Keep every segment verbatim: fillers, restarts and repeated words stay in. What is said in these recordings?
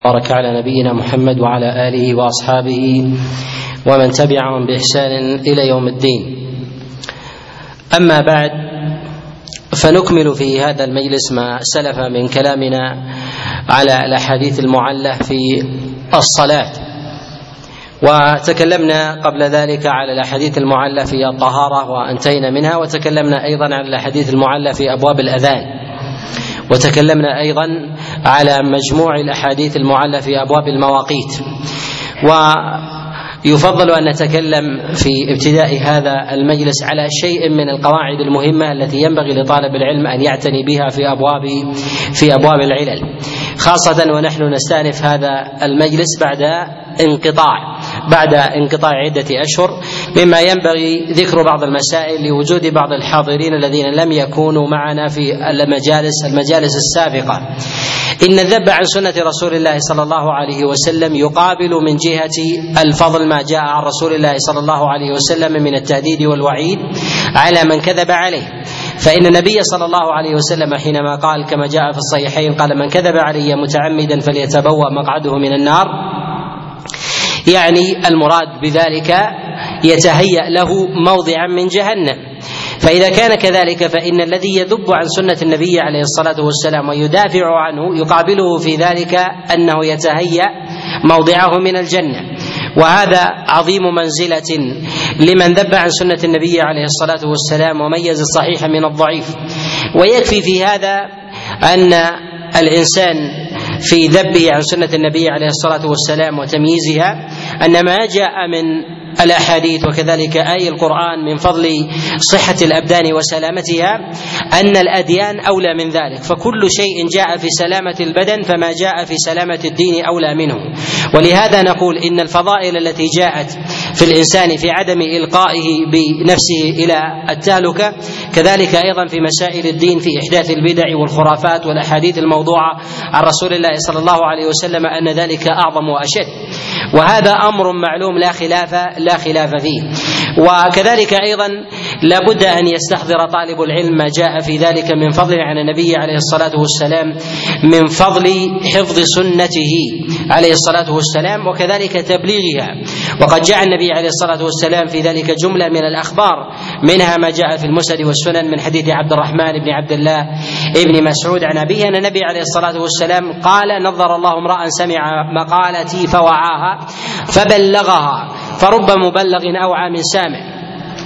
بارك على نبينا محمد وعلى آله وأصحابه ومن تبعهم بإحسان إلى يوم الدين. أما بعد، فنكمل في هذا المجلس ما سلف من كلامنا على الأحاديث المعلة في الصلاة، وتكلمنا قبل ذلك على الأحاديث المعلة في الطهارة وانتهينا منها، وتكلمنا أيضا على الأحاديث المعلة في أبواب الأذان، وتكلمنا أيضا على مجموع الأحاديث المعلة في أبواب المواقيت. ويفضل أن نتكلم في ابتداء هذا المجلس على شيء من القواعد المهمة التي ينبغي لطالب العلم أن يعتني بها في أبواب في أبواب العلل، خاصة ونحن نستأنف هذا المجلس بعد انقطاع بعد انقطاع عدة أشهر، مما ينبغي ذكر بعض المسائل لوجود بعض الحاضرين الذين لم يكونوا معنا في المجالس المجالس السابقة. إن الذب عن سنة رسول الله صلى الله عليه وسلم يقابل من جهة الفضل ما جاء عن رسول الله صلى الله عليه وسلم من التهديد والوعيد على من كذب عليه، فإن النبي صلى الله عليه وسلم حينما قال كما جاء في الصحيحين قال: من كذب علي متعمدا فليتبوأ مقعده من النار، يعني المراد بذلك يتهيأ له موضعا من جهنم. فإذا كان كذلك فإن الذي يذب عن سنة النبي عليه الصلاة والسلام ويدافع عنه يقابله في ذلك أنه يتهيأ موضعه من الجنة، وهذا عظيم منزلة لمن ذب عن سنة النبي عليه الصلاة والسلام وميز الصحيح من الضعيف. ويكفي في هذا أن الإنسان في ذبه عن سنة النبي عليه الصلاة والسلام وتمييزها أن ما جاء من الأحاديث وكذلك آي القرآن من فضل صحة الأبدان وسلامتها أن الأديان أولى من ذلك، فكل شيء جاء في سلامة البدن فما جاء في سلامة الدين أولى منه. ولهذا نقول إن الفضائل التي جاءت في الإنسان في عدم إلقائه بنفسه إلى التهلكة كذلك أيضا في مسائل الدين في إحداث البدع والخرافات والأحاديث الموضوعة عن رسول الله صلى الله عليه وسلم أن ذلك أعظم وأشد، وهذا أمر معلوم لا خلاف لا خلاف فيه. وكذلك أيضا لابد أن يستحضر طالب العلم ما جاء في ذلك من فضل عن النبي عليه الصلاة والسلام من فضل حفظ سنته عليه الصلاة والسلام وكذلك تبليغها. وقد جاء النبي عليه الصلاة والسلام في ذلك جملة من الأخبار، منها ما جاء في المسند والسنن من حديث عبد الرحمن بن عبد الله ابن مسعود عن أبيه أن النبي عليه الصلاة والسلام قال: نظر الله امرأ سمع مقالتي فوعاها فبلغها فرب مبلغ أوعى من سامع.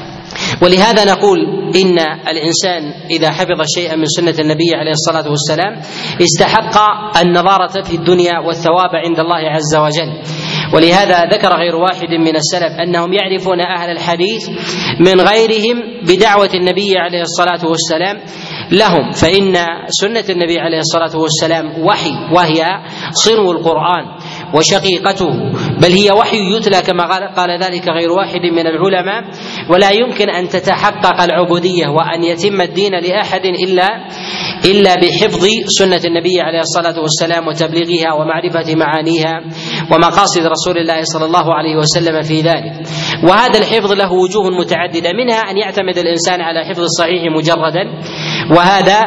ولهذا نقول إن الإنسان إذا حفظ شيئا من سنة النبي عليه الصلاة والسلام استحق النظارة في الدنيا والثواب عند الله عز وجل. ولهذا ذكر غير واحد من السلف أنهم يعرفون أهل الحديث من غيرهم بدعوة النبي عليه الصلاة والسلام لهم، فإن سنة النبي عليه الصلاة والسلام وحي، وهي صنو القرآن وشقيقته، بل هي وحي يتلى كما قال ذلك غير واحد من العلماء. ولا يمكن أن تتحقق العبودية وأن يتم الدين لأحد إلا إلا بحفظ سنة النبي عليه الصلاة والسلام وتبليغها ومعرفة معانيها ومقاصد رسول الله صلى الله عليه وسلم في ذلك. وهذا الحفظ له وجوه متعددة، منها أن يعتمد الإنسان على حفظ الصحيح مجردا، وهذا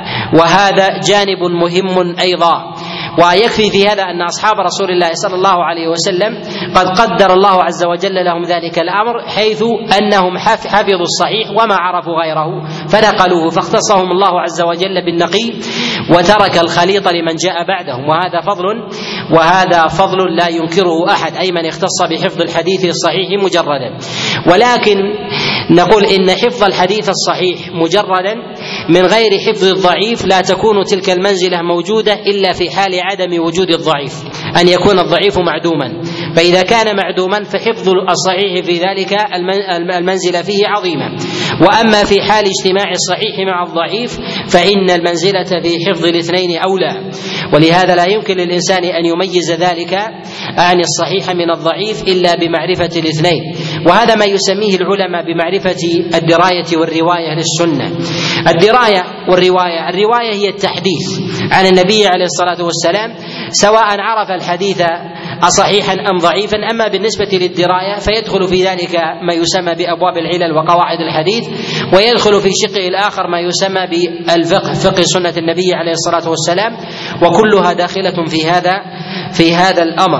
وهذا جانب مهم أيضا. ويكفي في هذا أن أصحاب رسول الله صلى الله عليه وسلم قد قدر الله عز وجل لهم ذلك الأمر، حيث أنهم حفظوا الصحيح وما عرفوا غيره فنقلوه، فاختصهم الله عز وجل بالنقي وترك الخليط لمن جاء بعدهم، وهذا فضل وهذا فضل لا ينكره أحد، أي من اختص بحفظ الحديث الصحيح مجردا. ولكن نقول إن حفظ الحديث الصحيح مجردا من غير حفظ الضعيف لا تكون تلك المنزلة موجودة إلا في حال عدم وجود الضعيف، أن يكون الضعيف معدوما. فإذا كان معدوما فحفظ الصحيح في ذلك المنزلة فيه عظيمة. وأما في حال اجتماع الصحيح مع الضعيف فإن المنزلة في حفظ الاثنين أولى. ولهذا لا يمكن للإنسان أن يميز ذلك عن الصحيح من الضعيف إلا بمعرفة الاثنين، وهذا ما يسميه العلماء بمعرفة الدراية والرواية للسنة. الدراية والرواية، الرواية هي التحديث عن النبي عليه الصلاة والسلام، سواء عرف الحديث أصحيحا أم ضعيفا. أما بالنسبة للدراية فيدخل في ذلك ما يسمى بأبواب العلل وقواعد الحديث، ويدخل في شقه الآخر ما يسمى بالفقه، فقه سنة النبي عليه الصلاة والسلام، وكلها داخلة في هذا في هذا الأمر.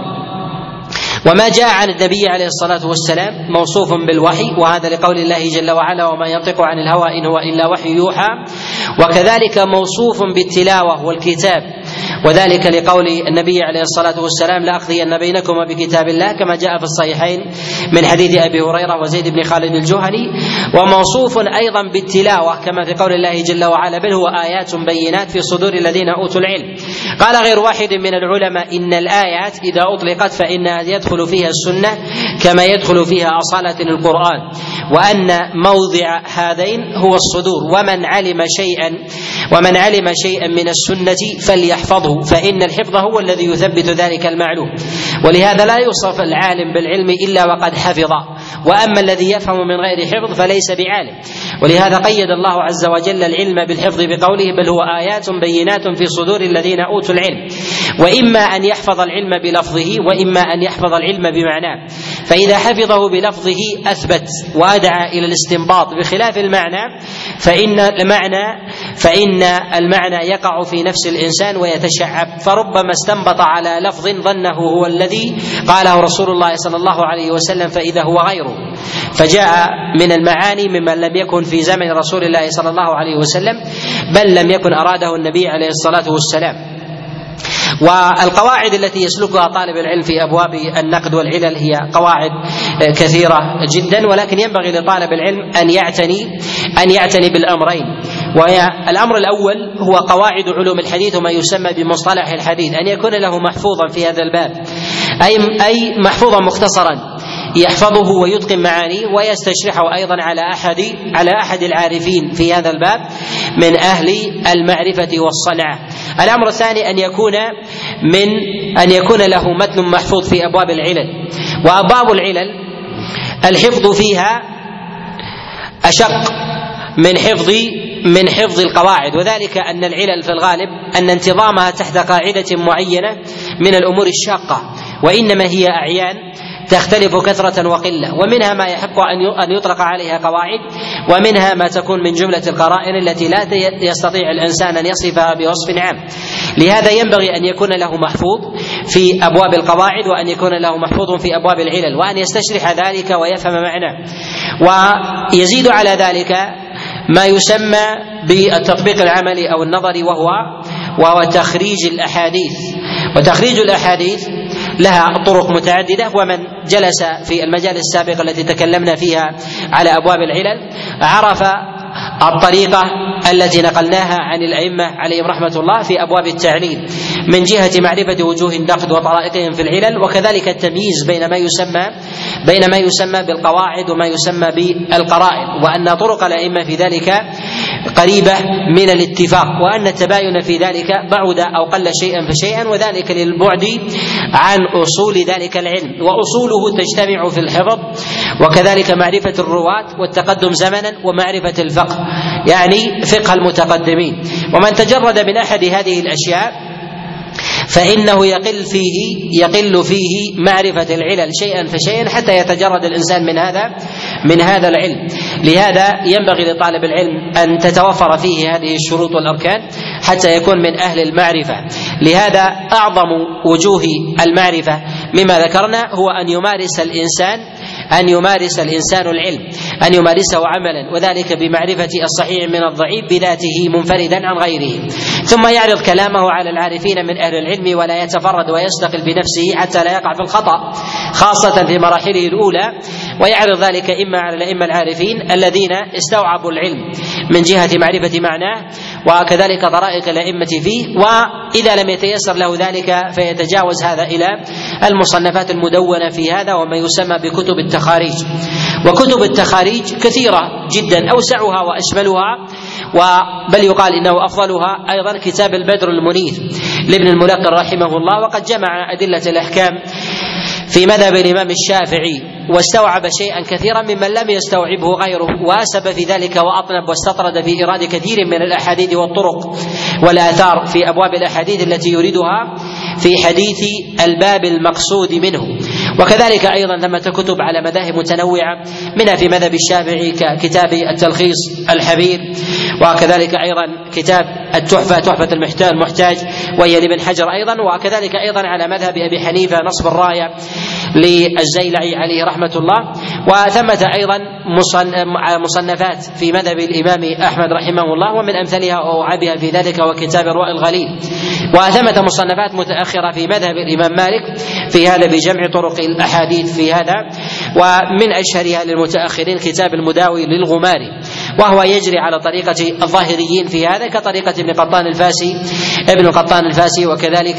وما جاء عن النبي عليه الصلاة والسلام موصوف بالوحي، وهذا لقول الله جل وعلا: وما ينطق عن الهوى إن هو إلا وحي يوحى. وكذلك موصوف بالتلاوة والكتاب، وذلك لقول النبي عليه الصلاة والسلام: لأقضين بينكما بكتاب الله، كما جاء في الصحيحين من حديث أبي هريرة وزيد بن خالد الجهني. وموصوف أيضا بالتلاوة كما في قول الله جل وعلا: بل هو آيات بينات في صدور الذين أوتوا العلم. قال غير واحد من العلماء: إن الآيات إذا أطلقت فإنها يدخل فيها السنة كما يدخل فيها أصالة القرآن، وأن موضع هذين هو الصدور. ومن علم شيئا ومن علم شيئا من السنة فليحفظه، فإن الحفظ هو الذي يثبت ذلك المعلوم. ولهذا لا يوصف العالم بالعلم إلا وقد حفظ، وأما الذي يفهم من غير حفظ فليس بعالم. ولهذا قيد الله عز وجل العلم بالحفظ بقوله: بل هو آيات بينات في صدور الذين أوتوا العلم. وإما أن يحفظ العلم بلفظه، وإما أن يحفظ العلم بمعناه. فإذا حفظه بلفظه أثبت وأدعى إلى الاستنباط، بخلاف المعنى فإن المعنى فإن المعنى يقع في نفس الإنسان ويتشعب، فربما استنبط على لفظ ظنه هو الذي قاله رسول الله صلى الله عليه وسلم فإذا هو غيره، فجاء من المعاني ممن لم يكن في زمن رسول الله صلى الله عليه وسلم، بل لم يكن أراده النبي عليه الصلاة والسلام. والقواعد التي يسلكها طالب العلم في أبواب النقد والعلل هي قواعد كثيرة جدا، ولكن ينبغي لطالب العلم أن يعتني أن يعتني بالأمرين. والأمر الأول هو قواعد علوم الحديث وما يسمى بمصطلح الحديث، أن يكون له محفوظا في هذا الباب، أي أي محفوظا مختصرا يحفظه ويتقن معانيه ويستشرحه أيضا على أحد على أحد العارفين في هذا الباب من أهل المعرفة والصنعة. الأمر الثاني أن يكون من أن يكون له متن محفوظ في أبواب العلل. وأبواب العلل الحفظ فيها أشق من حفظ من حفظ القواعد، وذلك أن العلل في الغالب أن انتظامها تحت قاعدة معينة من الأمور الشاقة، وإنما هي أعيان تختلف كثرة وقلة، ومنها ما يحق أن يطلق عليها قواعد، ومنها ما تكون من جملة القرائن التي لا يستطيع الإنسان أن يصفها بوصف عام. لهذا ينبغي أن يكون له محفوظ في أبواب القواعد، وأن يكون له محفوظ في أبواب العلل، وأن يستشرح ذلك ويفهم معناه. ويزيد على ذلك ما يسمى بالتطبيق العملي أو النظري، وهو وهو تخريج الأحاديث. وتخريج الأحاديث لها طرق متعددة، ومن جلس في المجال السابق التي تكلمنا فيها على أبواب العلل عرف الطريقة التي نقلناها عن الأئمة عليهم رحمة الله في أبواب التعليل، من جهة معرفة وجوه النقد وطرائقهم في العلل، وكذلك التمييز بين ما يسمى بين ما يسمى بالقواعد وما يسمى بالقرائن، وأن طرق الأئمة في ذلك قريبة من الاتفاق، وأن التباين في ذلك بعد أو قل شيئا فشيئا، وذلك للبعد عن أصول ذلك العلم. وأصوله تجتمع في الحفظ، وكذلك معرفة الرواة والتقدم زمنا، ومعرفة الفقه يعني فقه المتقدمين. ومن تجرد من أحد هذه الأشياء فإنه يقل فيه يقل فيه معرفة العلل شيئا فشيئا حتى يتجرد الإنسان من هذا من هذا العلم. لهذا ينبغي لطالب العلم أن تتوفر فيه هذه الشروط والأركان حتى يكون من أهل المعرفة. لهذا أعظم وجوه المعرفة مما ذكرنا هو أن يمارس الإنسان أن يمارس الإنسان العلم، أن يمارسه عملا، وذلك بمعرفة الصحيح من الضعيف بذاته منفردا عن غيره، ثم يعرض كلامه على العارفين من أهل العلم، ولا يتفرد ويستقل بنفسه حتى لا يقع في الخطأ خاصة في مراحله الأولى، ويعرض ذلك إما على الأئمة العارفين الذين استوعبوا العلم من جهة معرفة معناه، وكذلك طرائق الأئمة فيه، وإذا لم يتيسر له ذلك فيتجاوز هذا إلى المصنفات المدونة في هذا وما يسمى بكتب التخاريج. وكتب التخاريج كثيرة جدا، أوسعها وأشملها بل يقال إنه أفضلها أيضا كتاب البدر المنير لابن الملقن رحمه الله، وقد جمع أدلة الأحكام في مذهب الإمام الشافعي، واستوعب شيئا كثيرا ممن لم يستوعبه غيره، وأسب في ذلك وأطنب واستطرد في إيراد كثير من الأحاديث والطرق والآثار في أبواب الأحاديث التي يريدها في حديث الباب المقصود منه. وكذلك أيضا ثمة كتب على مذاهب متنوعة، منها في مذهب الشافعي ككتاب التلخيص الحبير، وكذلك أيضا كتاب التحفة تحفة المحتاج وهي لابن حجر أيضا، وكذلك أيضا على مذهب أبي حنيفة نصب الراية للزيلعي عليه رحمة الله. وثمة أيضا مصنفات في مذهب الإمام أحمد رحمه الله، ومن أمثلها وعبها في ذلك وكتاب الرواء الغليل. وثمة مصنفات متأخرة في مذهب الإمام مالك في هذا بجمع طرق الأحاديث في هذا، ومن أشهرها للمتأخرين كتاب المداوي للغماري، وهو يجري على طريقة الظاهريين في هذا كطريقة ابن قطان الفاسي ابن قطان الفاسي وكذلك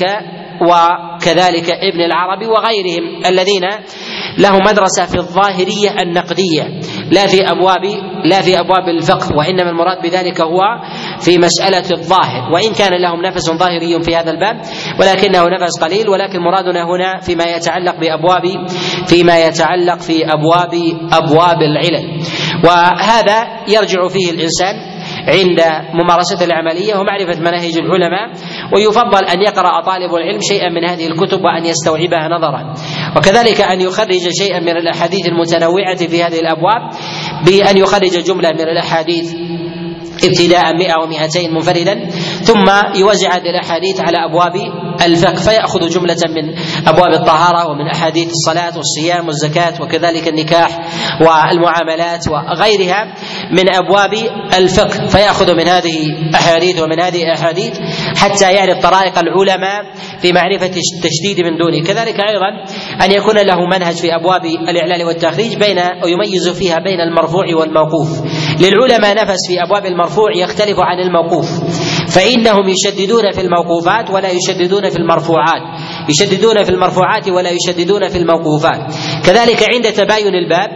وكذلك ابن العربي وغيرهم الذين له مدرسة في الظاهرية النقدية لا في أبواب لا في أبواب الفقه، وإنما المراد بذلك هو في مسألة الظاهر، وإن كان لهم نفس ظاهري في هذا الباب ولكنه نفس قليل. ولكن مرادنا هنا فيما يتعلق بأبواب فيما يتعلق في أبواب أبواب العلل، وهذا يرجع فيه الإنسان عند ممارسة العملية ومعرفة مناهج العلماء، ويفضل أن يقرأ طالب العلم شيئا من هذه الكتب وأن يستوعبها نظرا، وكذلك أن يخرج شيئا من الأحاديث المتنوعة في هذه الأبواب بأن يخرج جملة من الأحاديث ابتداء مئة ومئتين منفردا، ثم يوزع هذه الأحاديث على أبواب الفقه، فيأخذ جملة من أبواب الطهارة ومن أحاديث الصلاة والصيام والزكاة وكذلك النكاح والمعاملات وغيرها من أبواب الفقه، فيأخذ من هذه أحاديث ومن هذه أحاديث حتى يعرف طرائق العلماء في معرفة التشديد من دونه. كذلك أيضا أن يكون له منهج في أبواب الإعلال والتخريج بين ويميز فيها بين المرفوع والموقوف. للعلماء نفس في أبواب المرفوع يختلف عن الموقوف، فإنهم يشددون في الموقوفات ولا يشددون في المرفوعات، يشددون في المرفوعات ولا يشددون في الموقوفات. كذلك عند تباين الباب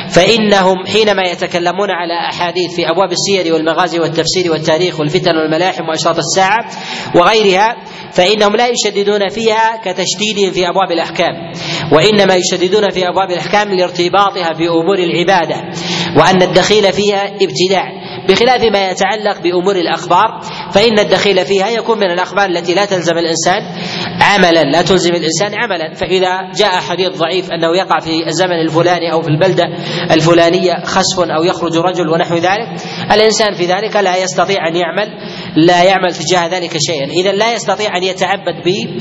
فإنهم حينما يتكلمون على أحاديث في أبواب السير والمغازي والتفسير والتاريخ والفتن والملاحم وأشراط الساعة وغيرها فإنهم لا يشددون فيها كتشديدهم في أبواب الأحكام، وإنما يشددون في أبواب الأحكام لارتباطها بأمور العبادة، وأن الدخيل فيها ابتداع، بخلاف ما يتعلق بأمور الأخبار فإن الدخيل فيها يكون من الأخبار التي لا تلزم الإنسان عملا لا تلزم الإنسان عملا. فإذا جاء حديث ضعيف أنه يقع في الزمن الفلاني أو في البلدة الفلانية خسف أو يخرج رجل ونحو ذلك، الإنسان في ذلك لا يستطيع أن يعمل لا يعمل تجاه ذلك شيئا، إذا لا يستطيع أن يتعبد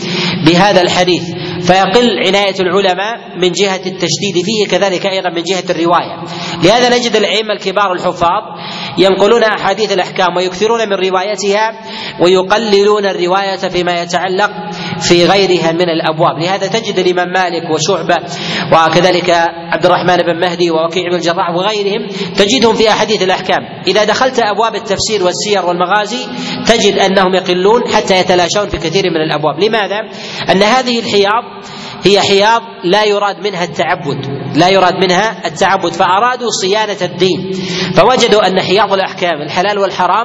بهذا الحديث، فيقل عناية العلماء من جهة التشديد فيه، كذلك أيضا من جهة الرواية. لهذا نجد الأئمة الكبار الحفاظ ينقلون أحاديث الأحكام ويكثرون من روايتها ويقللون الرواية فيما يتعلق في غيرها من الأبواب. لهذا تجد الإمام مالك وشعبة وكذلك عبد الرحمن بن مهدي ووكيع بن الجراح وغيرهم تجدهم في أحاديث الأحكام. إذا دخلت أبواب التفسير والسير والمغازي تجد أنهم يقلون حتى يتلاشون في كثير من الأبواب. لماذا؟ أن هذه الحياض هي حياض لا يراد منها التعبد لا يراد منها التعبد فأرادوا صيانة الدين، فوجدوا أن حياض الأحكام الحلال والحرام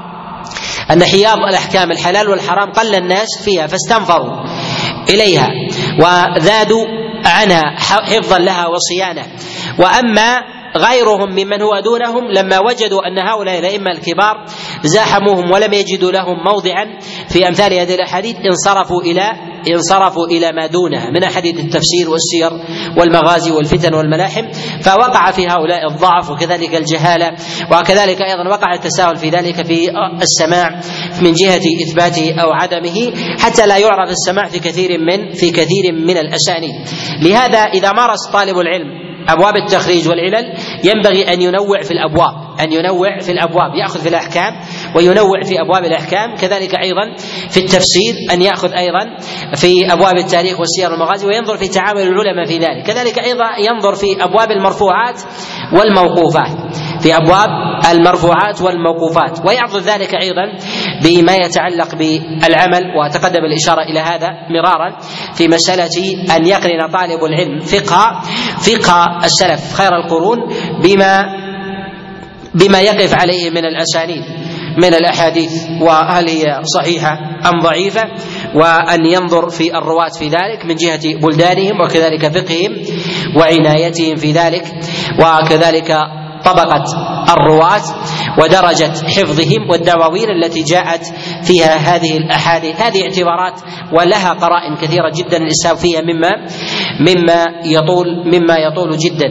أن حياض الأحكام الحلال والحرام قل الناس فيها فاستنفروا إليها وزادوا عنها حفظا لها وصيانة. وأما غيرهم ممن هو دونهم لما وجدوا أن هؤلاء الأئمة الكبار زاحموهم ولم يجدوا لهم موضعا في أمثال هذه الأحاديث انصرفوا إلى انصرفوا إلى ما دونها من أحاديث التفسير والسير والمغازي والفتن والملاحم، فوقع في هؤلاء الضعف وكذلك الجهالة، وكذلك أيضا وقع التساهل في ذلك في السماع من جهة إثباته أو عدمه، حتى لا يعرف السماع في كثير من في كثير من الأسانيد. لهذا إذا مارس طالب العلم أبواب التخريج والعلل ينبغي أن ينوع في الأبواب أن ينوع في الأبواب يأخذ في الأحكام وينوع في أبواب الأحكام، كذلك أيضا في التفسير أن يأخذ أيضا في أبواب التاريخ والسير والمغازي وينظر في تعامل العلماء في ذلك، كذلك أيضا ينظر في أبواب المرفوعات والموقوفات في أبواب المرفوعات والموقوفات ويعضد ذلك أيضا بما يتعلق بالعمل. وتقدم الإشارة إلى هذا مرارا في مسألة أن يقرن طالب العلم فقه فقه السلف خير القرون بما بما يقف عليه من الأسانيد من الأحاديث، وهل هي صحيحة أم ضعيفة، وأن ينظر في الرواة في ذلك من جهة بلدانهم وكذلك فقههم وعنايتهم في ذلك، وكذلك طبقة الرواة ودرجة حفظهم والدواوين التي جاءت فيها هذه الأحاديث. هذه اعتبارات ولها قرائن كثيرة جدا الإسهاب فيها مما مما يطول مما يطول جدا.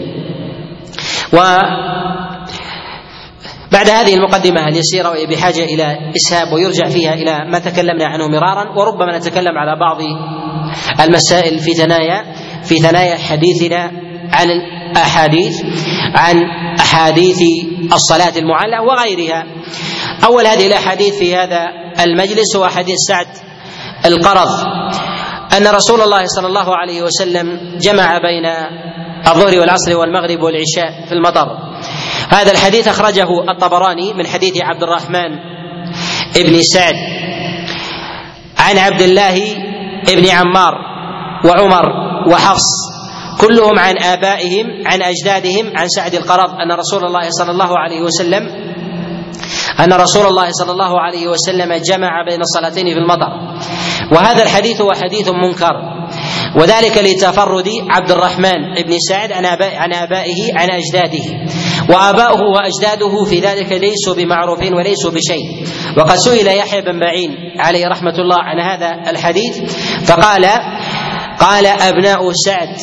وبعد هذه المقدمة اليسيرة وهي بحاجة إلى إسهاب ويرجع فيها إلى ما تكلمنا عنه مرارا، وربما نتكلم على بعض المسائل في ثنايا في ثنايا حديثنا عن الأحاديث عن أحاديث الصلاة المعلقة وغيرها. أول هذه الأحاديث في هذا المجلس هو حديث سعد القرظ أن رسول الله صلى الله عليه وسلم جمع بين الظهر والعصر والمغرب والعشاء في المطر. هذا الحديث أخرجه الطبراني من حديث عبد الرحمن ابن سعد عن عبد الله ابن عمار وعمر وحفص كلهم عن آبائهم عن أجدادهم عن سعد القرظ أن رسول الله صلى الله عليه وسلم أن رسول الله صلى الله عليه وسلم جمع بين الصلاتين في المطر. وهذا الحديث هو حديث منكر، وذلك لتفرد عبد الرحمن بن سعد عن آبائه عن آبائه عن أجداده، وآباؤه وأجداده في ذلك ليسوا بمعروفين وليسوا بشيء. وقد سئل يحيى بن معين عليه رحمة الله عن هذا الحديث فقال قال أبناء سعد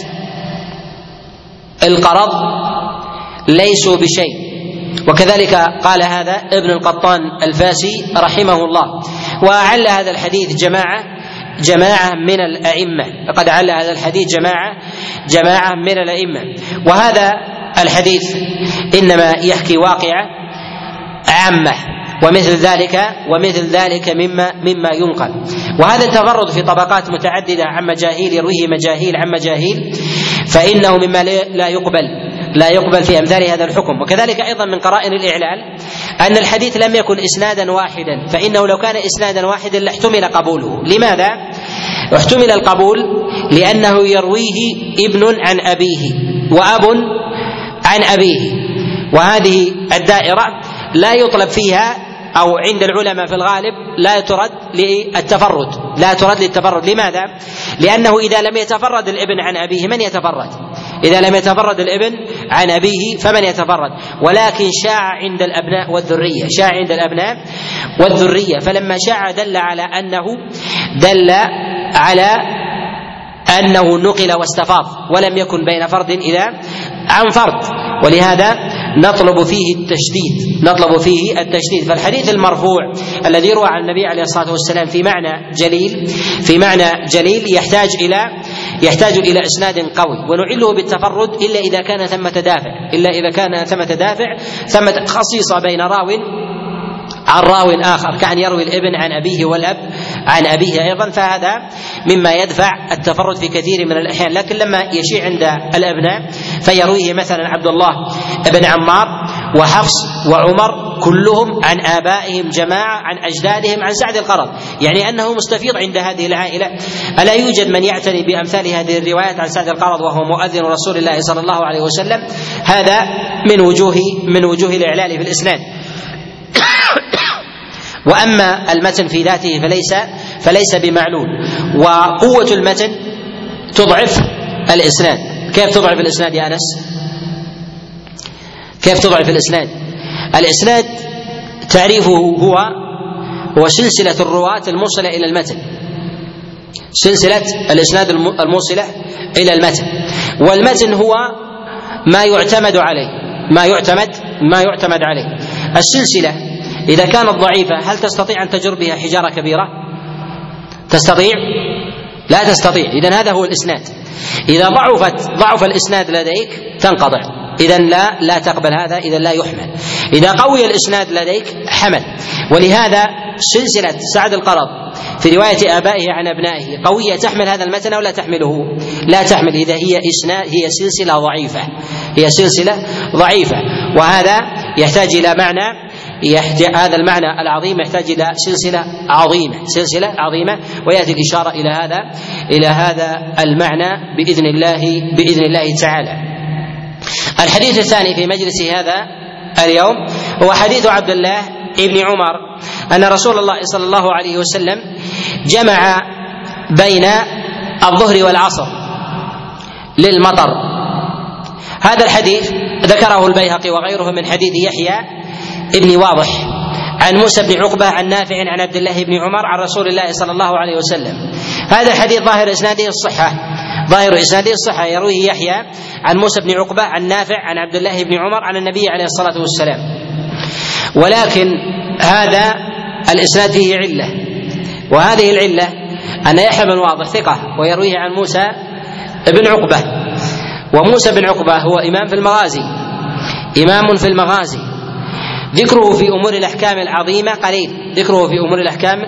القرظ ليسوا بشيء. وكذلك قال هذا ابن القطان الفاسي رحمه الله. وأعل هذا الحديث جماعة جماعة من الأئمة، لقد أعل هذا الحديث جماعة جماعة من الأئمة. وهذا الحديث إنما يحكي واقعة عامة، ومثل ذلك ومثل ذلك مما مما ينقل. وهذا التفرد في طبقات متعددة عن مجاهيل يرويه مجاهيل عن مجاهيل فإنه مما لا يقبل لا يقبل في أمثال هذا الحكم. وكذلك أيضا من قرائن الإعلال أن الحديث لم يكن إسنادا واحدا، فإنه لو كان إسنادا واحدا لاحتمل قبوله. لماذا احتمل القبول؟ لأنه يرويه ابن عن أبيه وأب عن أبيه، وهذه الدائرة لا يطلب فيها أو عند العلماء في الغالب لا ترد للتفرد لا ترد للتفرد. لماذا؟ لأنه إذا لم يتفرد الابن عن أبيه من يتفرد؟ إذا لم يتفرد الابن عن أبيه فمن يتفرد؟ ولكن شاع عند الأبناء والذرية شاع عند الأبناء والذرية فلما شاع دل على أنه دل على أنه نقل واستفاض ولم يكن بين فرد إلى عن فرد، ولهذا نطلب فيه التشديد نطلب فيه التشديد. فالحديث المرفوع الذي روى عن النبي عليه الصلاة والسلام في معنى جليل في معنى جليل يحتاج إلى يحتاج إلى إسناد قوي، ونعله بالتفرد إلا إذا كان ثمة دافع إلا إذا كان ثمة دافع ثمة خصيصة بين راو عن راو آخر، كأن يروي الابن عن أبيه والأب عن أبيه أيضا، فهذا مما يدفع التفرد في كثير من الأحيان. لكن لما يشيع عند الأبناء فيرويه مثلا عبد الله بن عمار وحفص وعمر كلهم عن آبائهم جماعة عن أجدادهم عن سعد القرظ، يعني أنه مستفيض عند هذه العائلة. ألا يوجد من يعتني بأمثال هذه الروايات عن سعد القرظ وهو مؤذن رسول الله صلى الله عليه وسلم؟ هذا من وجوه من وجوه الإعلال في الإسناد. وأما المتن في ذاته فليس فليس بمعلول، وقوة المتن تضعف الإسناد. كيف تضعف الإسناد يا أنس؟ كيف تضعف الإسناد؟ الإسناد تعريفه هو هو سلسلة الرواة الموصلة إلى المتن، سلسلة الإسناد الموصلة إلى المتن. والمتن هو ما يعتمد عليه ما يعتمد ما يعتمد عليه. السلسلة إذا كانت ضعيفة هل تستطيع أن تجر بها حجارة كبيرة؟ تستطيع؟ لا تستطيع. إذن هذا هو الإسناد. إذا ضعفت ضعف الإسناد لديك تنقطع، إذن لا لا تقبل هذا، إذن لا يحمل. إذا قوي الإسناد لديك حمل. ولهذا سلسلة سعد القرظ في رواية آبائه عن أبنائه قوية تحمل هذا المتن أو لا تحمله؟ لا تحمل. إذا هي إسناد هي سلسلة ضعيفة هي سلسلة ضعيفة وهذا يحتاج إلى معنى يحتاج هذا المعنى العظيم يحتاج إلى سلسلة عظيمة سلسلة عظيمة ويأتي الإشارة إلى هذا إلى هذا المعنى بإذن الله بإذن الله تعالى. الحديث الثاني في مجلس هذا اليوم هو حديث عبد الله ابن عمر أن رسول الله صلى الله عليه وسلم جمع بين الظهر والعصر للمطر. هذا الحديث ذكره البيهقي وغيره من حديث يحيى ابن واضح عن موسى بن عقبة عن نافع عن عبد الله بن عمر عن رسول الله صلى الله عليه وسلم. هذا الحديث ظاهر إسناده الصحة، ظاهر إسناده الصحة، يرويه يحيى عن موسى بن عقبة عن نافع عن عبد الله بن عمر عن النبي عليه الصلاة والسلام، ولكن هذا الإسناد فيه علة، وهذه العلة أن يحيى بن واضح ثقة ويرويه عن موسى بن عقبة، وموسى بن عقبة هو إمام في المغازي، إمام في المغازي، ذكره في أمور الأحكام العظيمة قليل، ذكره في أمور الأحكام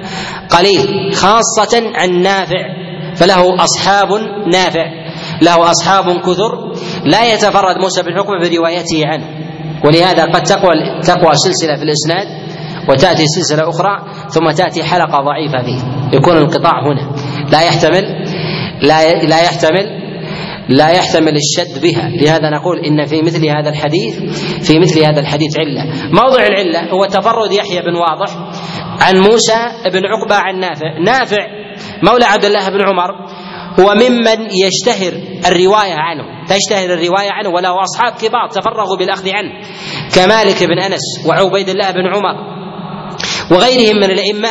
قليل، خاصة عن نافع، فله أصحاب نافع، له أصحاب كثر، لا يتفرد موسى بن عقبة بروايته عنه، ولهذا قد تقوى تقوى سلسلة في الإسناد وتأتي سلسلة أخرى ثم تأتي حلقة ضعيفة فيه، يكون الانقطاع هنا لا يحتمل لا لا يحتمل لا يحتمل الشد بها. لهذا نقول إن في مثل هذا الحديث في مثل هذا الحديث علة. موضع العلة هو تفرد يحيى بن واضح عن موسى بن عقبة عن نافع. نافع مولى عبد الله بن عمر هو ممن يشتهر الرواية عنه، تشتهر الرواية عنه، وله أصحاب كبار تفرغوا بالأخذ عنه كمالك بن أنس وعبيد الله بن عمر وغيرهم من الأئمة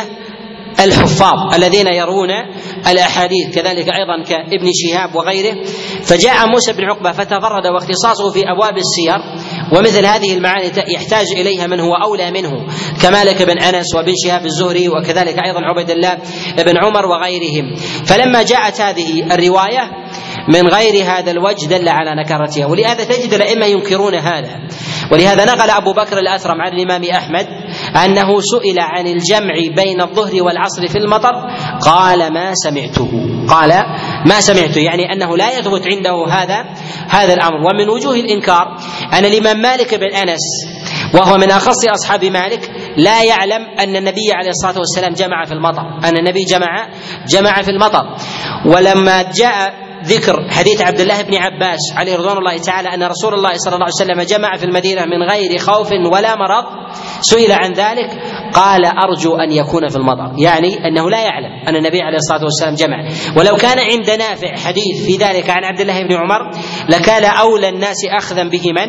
الحفاظ الذين يروون الأحاديث، كذلك أيضا كابن شهاب وغيره. فجاء موسى بن عقبة فتفرد، واختصاصه في أبواب السير ومثل هذه المعاني يحتاج إليها من هو أولى منه كمالك بن أنس وابن شهاب الزهري وكذلك أيضا عبيد الله بن عمر وغيرهم. فلما جاءت هذه الرواية من غير هذا الوجه دل على نكرتها، ولهذا تجد الأئمة ينكرون هذا. ولهذا نقل أبو بكر الأثرم عن الإمام أحمد أنه سئل عن الجمع بين الظهر والعصر في المطر قال ما سمعته، قال ما سمعته، يعني أنه لا يثبت عنده هذا هذا الأمر. ومن وجوه الإنكار أن الإمام مالك بن أنس وهو من أخص أصحاب مالك لا يعلم أن النبي عليه الصلاة والسلام جمع في المطر، أن النبي جمع جمع في المطر. ولما جاء ذكر حديث عبد الله بن عباس عليه رضوان الله تعالى أن رسول الله صلى الله عليه وسلم جمع في المدينة من غير خوف ولا مرض، سئل عن ذلك قال أرجو أن يكون في المطر، يعني أنه لا يعلم أن النبي عليه الصلاة والسلام جمع. ولو كان عند نافع حديث في ذلك عن عبد الله بن عمر لكان أولى الناس أخذا به من؟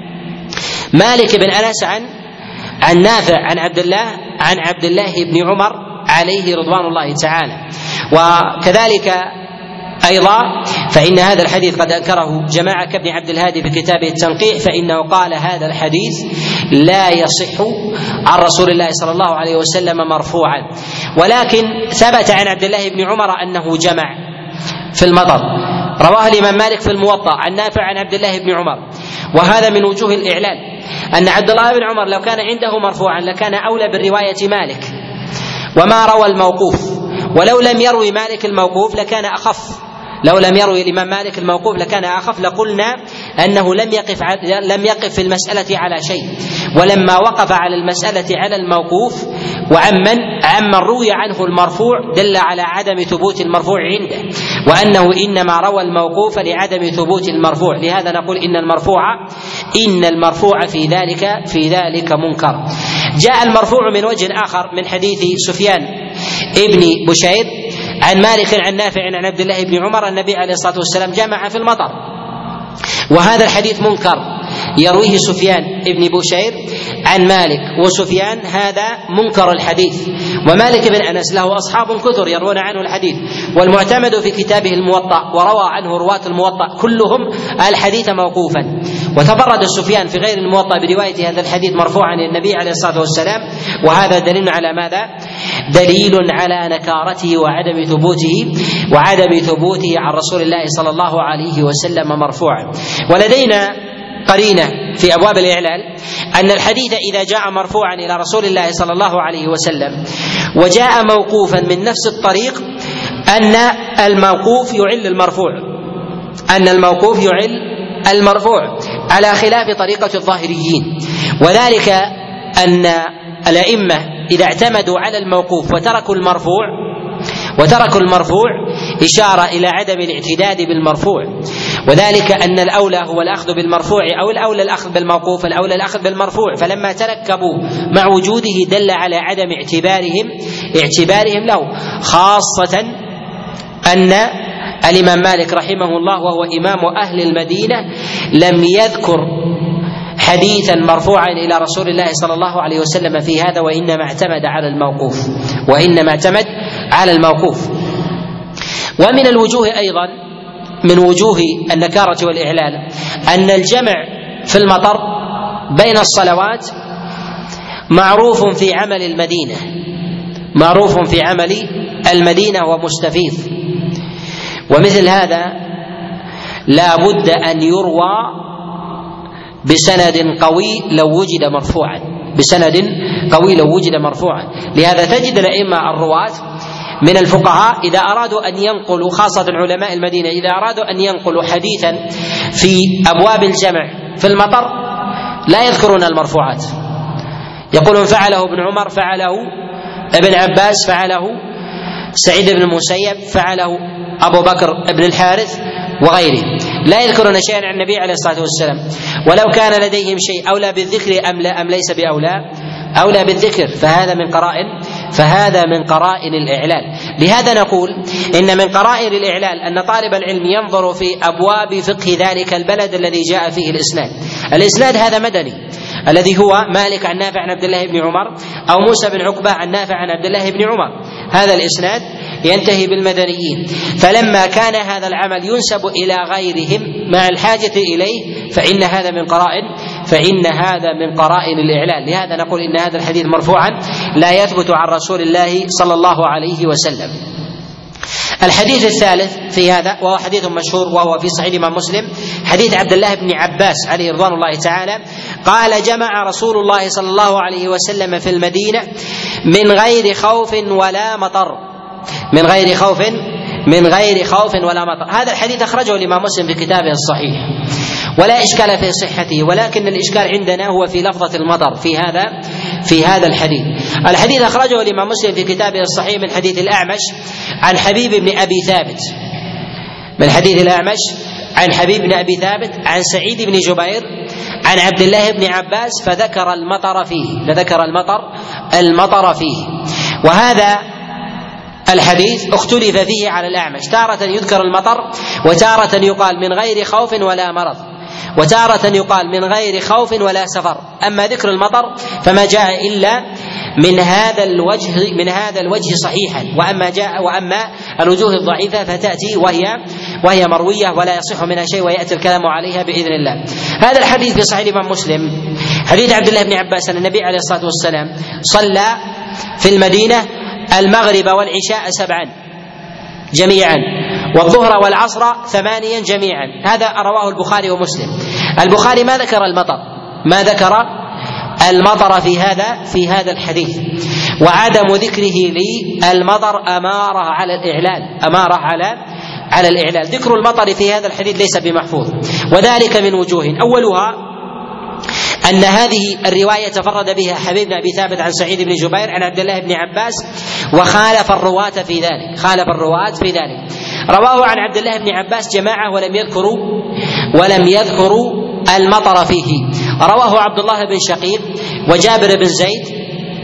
مالك بن أنس عن عن نافع عن عبد الله عن عبد الله بن عمر عليه رضوان الله تعالى. وكذلك أيضا فإن هذا الحديث قد أنكره جماعة كابن عبد الهادي في كتابه التنقيح، فإنه قال هذا الحديث لا يصح عن رسول الله صلى الله عليه وسلم مرفوعا، ولكن ثبت عن عبد الله بن عمر أنه جمع في المطر، رواه الإمام مالك في الموطأ عن نافع عن عبد الله بن عمر. وهذا من وجوه الإعلان أن عبد الله بن عمر لو كان عنده مرفوعا لكان أولى بالرواية مالك وما روى الموقوف، ولو لم يروي مالك الموقوف لكان أخف، لو لم يروي الإمام مالك الموقوف لكان أخف، لقلنا أنه لم يقف لم يقف في المسألة على شيء، ولما وقف على المسألة على الموقوف وعمن عمن روي عنه المرفوع دل على عدم ثبوت المرفوع عنده، وأنه إنما روى الموقوف لعدم ثبوت المرفوع. لهذا نقول إن المرفوع إن المرفوع في ذلك في ذلك منكر. جاء المرفوع من وجه آخر من حديث سفيان ابن بشير عن مالك عن نافع عن عبد الله بن عمر النبي عليه الصلاة والسلام جمع في المطر، وهذا الحديث منكر يرويه سفيان ابن بشير عن مالك، وسفيان هذا منكر الحديث، ومالك بن أنس له أصحاب كثر يروون عنه الحديث، والمعتمد في كتابه الموطأ وروى عنه رواة الموطأ كلهم الحديث موقوفا. وتفرد سفيان في غير الموطأ برواية هذا الحديث مرفوعا للنبي عليه الصلاة والسلام، وهذا دليل على ماذا؟ دليل على نكارته وعدم ثبوته وعدم ثبوته عن رسول الله صلى الله عليه وسلم مرفوعا. ولدينا قرينة في أبواب الإعلال أن الحديث إذا جاء مرفوعا إلى رسول الله صلى الله عليه وسلم وجاء موقوفا من نفس الطريق أن الموقوف يعل المرفوع أن الموقوف يعل المرفوع على خلاف طريقة الظاهريين، وذلك أن الأئمة إذا اعتمدوا على الموقوف وتركوا المرفوع وتركوا المرفوع إشارة إلى عدم الاعتداد بالمرفوع، وذلك أن الأولى هو الأخذ بالمرفوع أو الأولى الأخذ بالموقوف، الأولى الأخذ بالمرفوع، فلما تركبوا مع وجوده دل على عدم اعتبارهم اعتبارهم له، خاصة أن الإمام مالك رحمه الله وهو إمام أهل المدينة لم يذكر حديثا مرفوعا إلى رسول الله صلى الله عليه وسلم في هذا، وإنما اعتمد على الموقوف وإنما اعتمد على الموقوف. ومن الوجوه أيضا من وجوه النكارة والإعلال أن الجمع في المطر بين الصلوات معروف في عمل المدينة معروف في عمل المدينة ومستفيض، ومثل هذا لا بد أن يروى بسند قوي لو وجد مرفوعا بسند قوي لو وجد مرفوعا. لهذا تجد الأئمة الرواة من الفقهاء إذا أرادوا أن ينقلوا، خاصة علماء المدينة، إذا أرادوا أن ينقلوا حديثا في أبواب الجمع في المطر لا يذكرون المرفوعات، يقولون فعله ابن عمر، فعله ابن عباس، فعله سعيد بن المسيب، فعله أبو بكر بن الحارث وغيره، لا يذكرون شيئا عن النبي عليه الصلاة والسلام. ولو كان لديهم شيء أولى بالذكر أم لا أم ليس بأولى أولى بالذكر، فهذا من قرائن فهذا من قرائن الإعلال. لهذا نقول إن من قرائن الإعلال أن طالب العلم ينظر في أبواب فقه ذلك البلد الذي جاء فيه الإسناد. الإسناد هذا مدني الذي هو مالك عن نافع عن عبد الله بن عمر، أو موسى بن عقبة عن نافع عن عبد الله بن عمر، هذا الإسناد ينتهي بالمدنيين. فلما كان هذا العمل ينسب إلى غيرهم مع الحاجة إليه فإن هذا من قرائن فإن هذا من قرائن الإعلال. لهذا نقول إن هذا الحديث مرفوعا لا يثبت عن رسول الله صلى الله عليه وسلم. الحديث الثالث في هذا وهو حديث مشهور وهو في صحيح الإمام مسلم، حديث عبد الله بن عباس عليه رضوان الله تعالى قال: جمع رسول الله صلى الله عليه وسلم في المدينة من غير خوف ولا مطر من غير خوف من غير خوف ولا مطر. هذا الحديث أخرجه الإمام مسلم في كتابه الصحيح ولا إشكال في صحته، ولكن الإشكال عندنا هو في لفظة المطر في هذا في هذا الحديث. الحديث أخرجه الإمام مسلم في كتابه الصحيح من حديث الأعمش عن حبيب بن أبي ثابت من حديث الأعمش عن حبيب بن أبي ثابت عن سعيد بن جبير عن عبد الله بن عباس فذكر المطر فيه فذكر المطر المطر فيه. وهذا الحديث اختلف فيه على الأعمش، تارة يذكر المطر وتارة يقال من غير خوف ولا مرض، وتارة يقال من غير خوف ولا سفر. أما ذكر المطر فما جاء إلا من هذا الوجه من هذا الوجه صحيحا، وأما جاء وأما الوجوه الضعيفة فتأتي وهي وهي مروية ولا يصح منها شيء ويأتي الكلام عليها بإذن الله. هذا الحديث في صحيح الإمام مسلم حديث عبد الله بن عباس أن النبي عليه الصلاة والسلام صلى في المدينة المغرب والعشاء سبعا جميعا والظهر والعصر ثمانيا جميعا. هذا رواه البخاري ومسلم. البخاري ما ذكر المطر ما ذكر المطر في هذا في هذا الحديث، وعدم ذكره للمطر أمارة على الإعلال أمارة على على الإعلال. ذكر المطر في هذا الحديث ليس بمحفوظ، وذلك من وجوه. أولها أن هذه الرواية تفرد بها حبيب بن أبي ثابت عن سعيد بن جبير عن عبد الله بن عباس، وخالف الرواة في ذلك خالف الرواة في ذلك رواه عن عبد الله بن عباس جماعة ولم يذكروا ولم يذكروا المطر فيه. رواه عبد الله بن شقيق وجابر بن زيد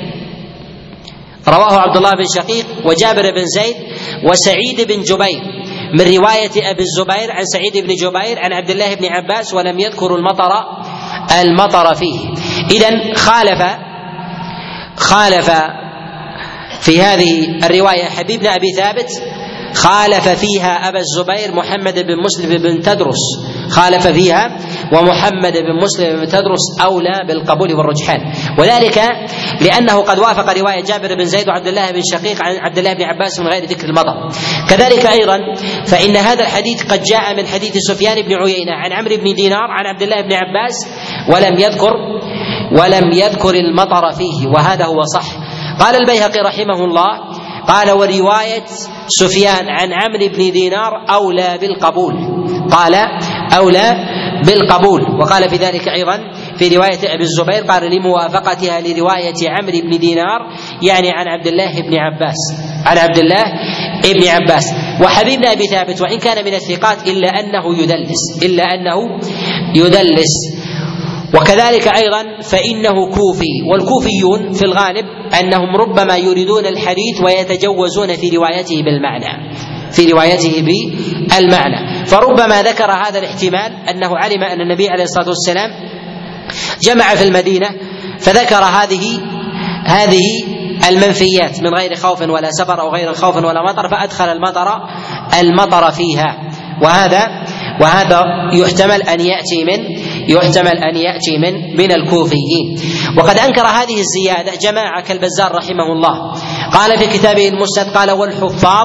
رواه عبد الله بن شقيق وجابر بن زيد وسعيد بن جبير من رواية أبي الزبير عن سعيد بن جبير عن عبد الله بن عباس ولم يذكروا المطر المطر فيه. إذن خالف خالف في هذه الرواية حبيب بن أبي ثابت، خالف فيها أبا الزبير محمد بن مسلم بن تدرس خالف فيها ومحمد بن مسلم بن تدرس أولى بالقبول والرجحان، وذلك لأنه قد وافق رواية جابر بن زيد وعبد الله بن شقيق عن عبد الله بن عباس من غير ذكر المطر. كذلك أيضا فإن هذا الحديث قد جاء من حديث سفيان بن عيينة عن عمرو بن دينار عن عبد الله بن عباس ولم يذكر ولم يذكر المطر فيه، وهذا هو صح. قال البيهقي رحمه الله قال: ورواية سفيان عن عمرو بن دينار أولى بالقبول قال أولى بالقبول وقال في ذلك أيضا في رواية أبي الزبير قال لموافقتها لرواية عمرو بن دينار يعني عن عبد الله بن عباس عن عبد الله بن عباس. وحبيب بن أبي ثابت وإن كان من الثقات إلا أنه يدلس إلا أنه يدلس وكذلك أيضا فإنه كوفي، والكوفيون في الغالب أنهم ربما يريدون الحديث ويتجوزون في روايته بالمعنى في روايته بالمعنى فربما ذكر هذا الاحتمال أنه علم أن النبي عليه الصلاة والسلام جمع في المدينة فذكر هذه هذه المنفيات من غير خوف ولا سفر أو غير خوف ولا مطر، فأدخل المطر المطر فيها، وهذا وهذا يحتمل أن يأتي من يحتمل أن يأتي من من الكوفيين. وقد أنكر هذه الزيادة جماعة كالبزار رحمه الله، قال في كتابه المسند قال: والحفاظ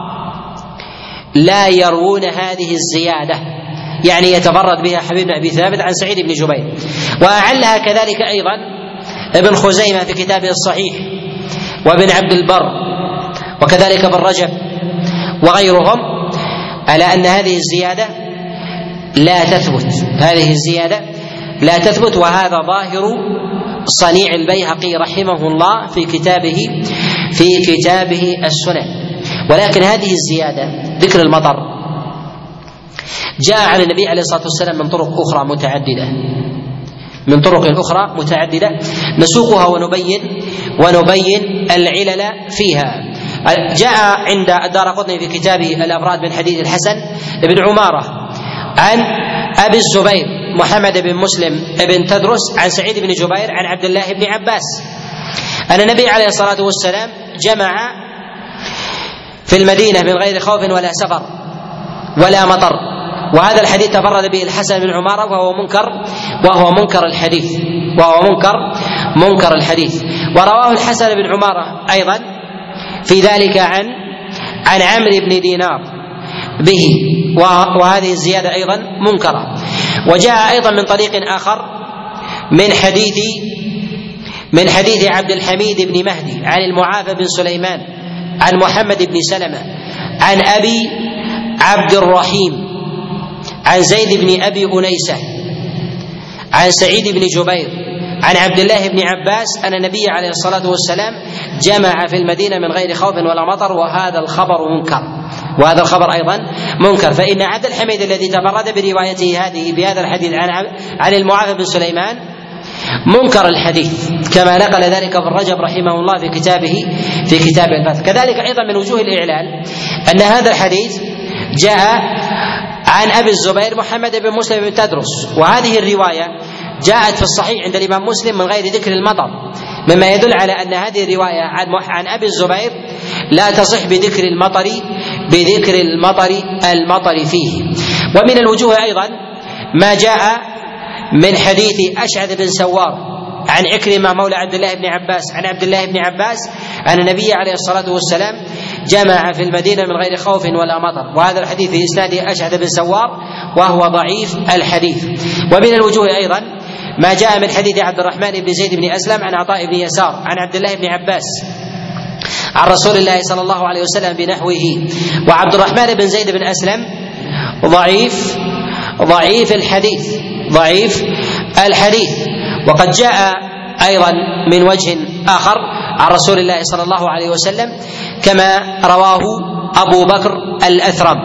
لا يروون هذه الزيادة، يعني يتفرد بها حبيب بن أبي ثابت عن سعيد بن جبير. وأعلها كذلك أيضا ابن خزيمة في كتابه الصحيح، وابن عبد البر، وكذلك ابن رجب وغيرهم، على أن هذه الزيادة لا تثبت هذه الزيادة لا تثبت وهذا ظاهر صنيع البيهقي رحمه الله في كتابه في كتابه السنن. ولكن هذه الزيادة ذكر المطر جاء عن النبي عليه الصلاة والسلام من طرق أخرى متعددة من طرق أخرى متعددة نسوقها ونبين ونبين العلل فيها. جاء عند الدارقطني في كتابه الأفراد من حديث الحسن بن عمارة عن أبي الزبير محمد بن مسلم بن تدرس عن سعيد بن جبير عن عبد الله بن عباس أن النبي عليه الصلاة والسلام جمع في المدينة من غير خوف ولا سفر ولا مطر، وهذا الحديث تفرد به الحسن بن عمارة وهو منكر وهو منكر الحديث وهو منكر منكر الحديث. ورواه الحسن بن عمارة أيضا في ذلك عن عن عمرو بن دينار به، وهذه الزيادة أيضا منكرة. وجاء أيضا من طريق آخر من حديث من حديث عبد الحميد بن مهدي عن المعافى بن سليمان عن محمد بن سلمة عن أبي عبد الرحيم عن زيد بن أبي أنيسة عن سعيد بن جبير عن عبد الله بن عباس أن النبي عليه الصلاة والسلام جمع في المدينة من غير خوف ولا مطر، وهذا الخبر منكر وهذا الخبر أيضا منكر. فإن عبد الحميد الذي تفرد بروايته هذه بهذا الحديث عن عن المعافى بن سليمان منكر الحديث، كما نقل ذلك ابن رجب رحمه الله في كتابه في كتاب الفتح. كذلك أيضا من وجوه الإعلال أن هذا الحديث جاء عن أبي الزبير محمد بن مسلم بن تدرس، وهذه الرواية جاءت في الصحيح عند الإمام مسلم من غير ذكر المطر، مما يدل على أن هذه الرواية عن عن أبي الزبير لا تصح بذكر المطر بذكر المطر المطر فيه. ومن الوجوه أيضا ما جاء من حديث أشعث بن سوار عن عكرمة مولى عبد الله بن عباس عن عبد الله بن عباس أن النبي عليه الصلاة والسلام جمع في المدينة من غير خوف ولا مطر، وهذا الحديث في إسناده أشعث بن سوار وهو ضعيف الحديث. ومن الوجوه أيضا ما جاء من حديث عبد الرحمن بن زيد بن أسلم عن عطاء بن يسار عن عبد الله بن عباس عن رسول الله صلى الله عليه وسلم بنحوه. وعبد الرحمن بن زيد بن أسلم ضعيف ضعيف الحديث ضعيف الحديث. وقد جاء أيضا من وجه آخر عن رسول الله صلى الله عليه وسلم كما رواه أبو بكر الأثرم،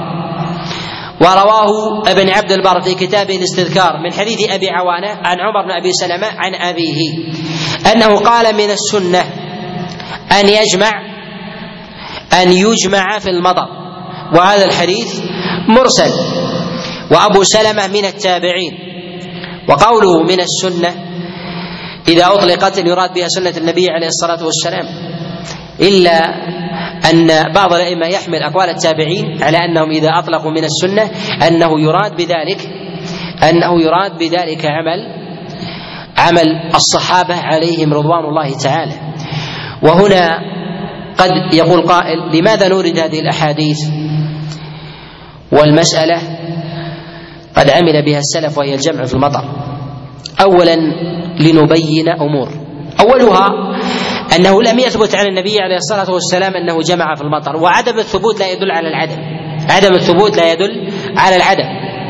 ورواه ابن عبد البر في كتابه الاستذكار من حديث أبي عوانة عن عمر بن أبي سلمة عن أبيه أنه قال: من السنة أن يجمع أن يجمع في المطر، وهذا الحديث مرسل، وأبو سلمة من التابعين. وقوله من السنة إذا أطلقت يراد بها سنة النبي عليه الصلاة والسلام، إلا أن بعض الأئمة يحمل أقوال التابعين على أنهم إذا أطلقوا من السنة أنه يراد بذلك أنه يراد بذلك عمل عمل الصحابة عليهم رضوان الله تعالى. وهنا قد يقول قائل: لماذا نورد هذه الأحاديث والمسألة قد عمل بها السلف وهي الجمع في المطر؟ أولا لنبين أمور، أولها أنه لم يثبت عن النبي عليه الصلاة والسلام أنه جمع في المطر، وعدم الثبوت لا يدل على العدم عدم الثبوت لا يدل على العدم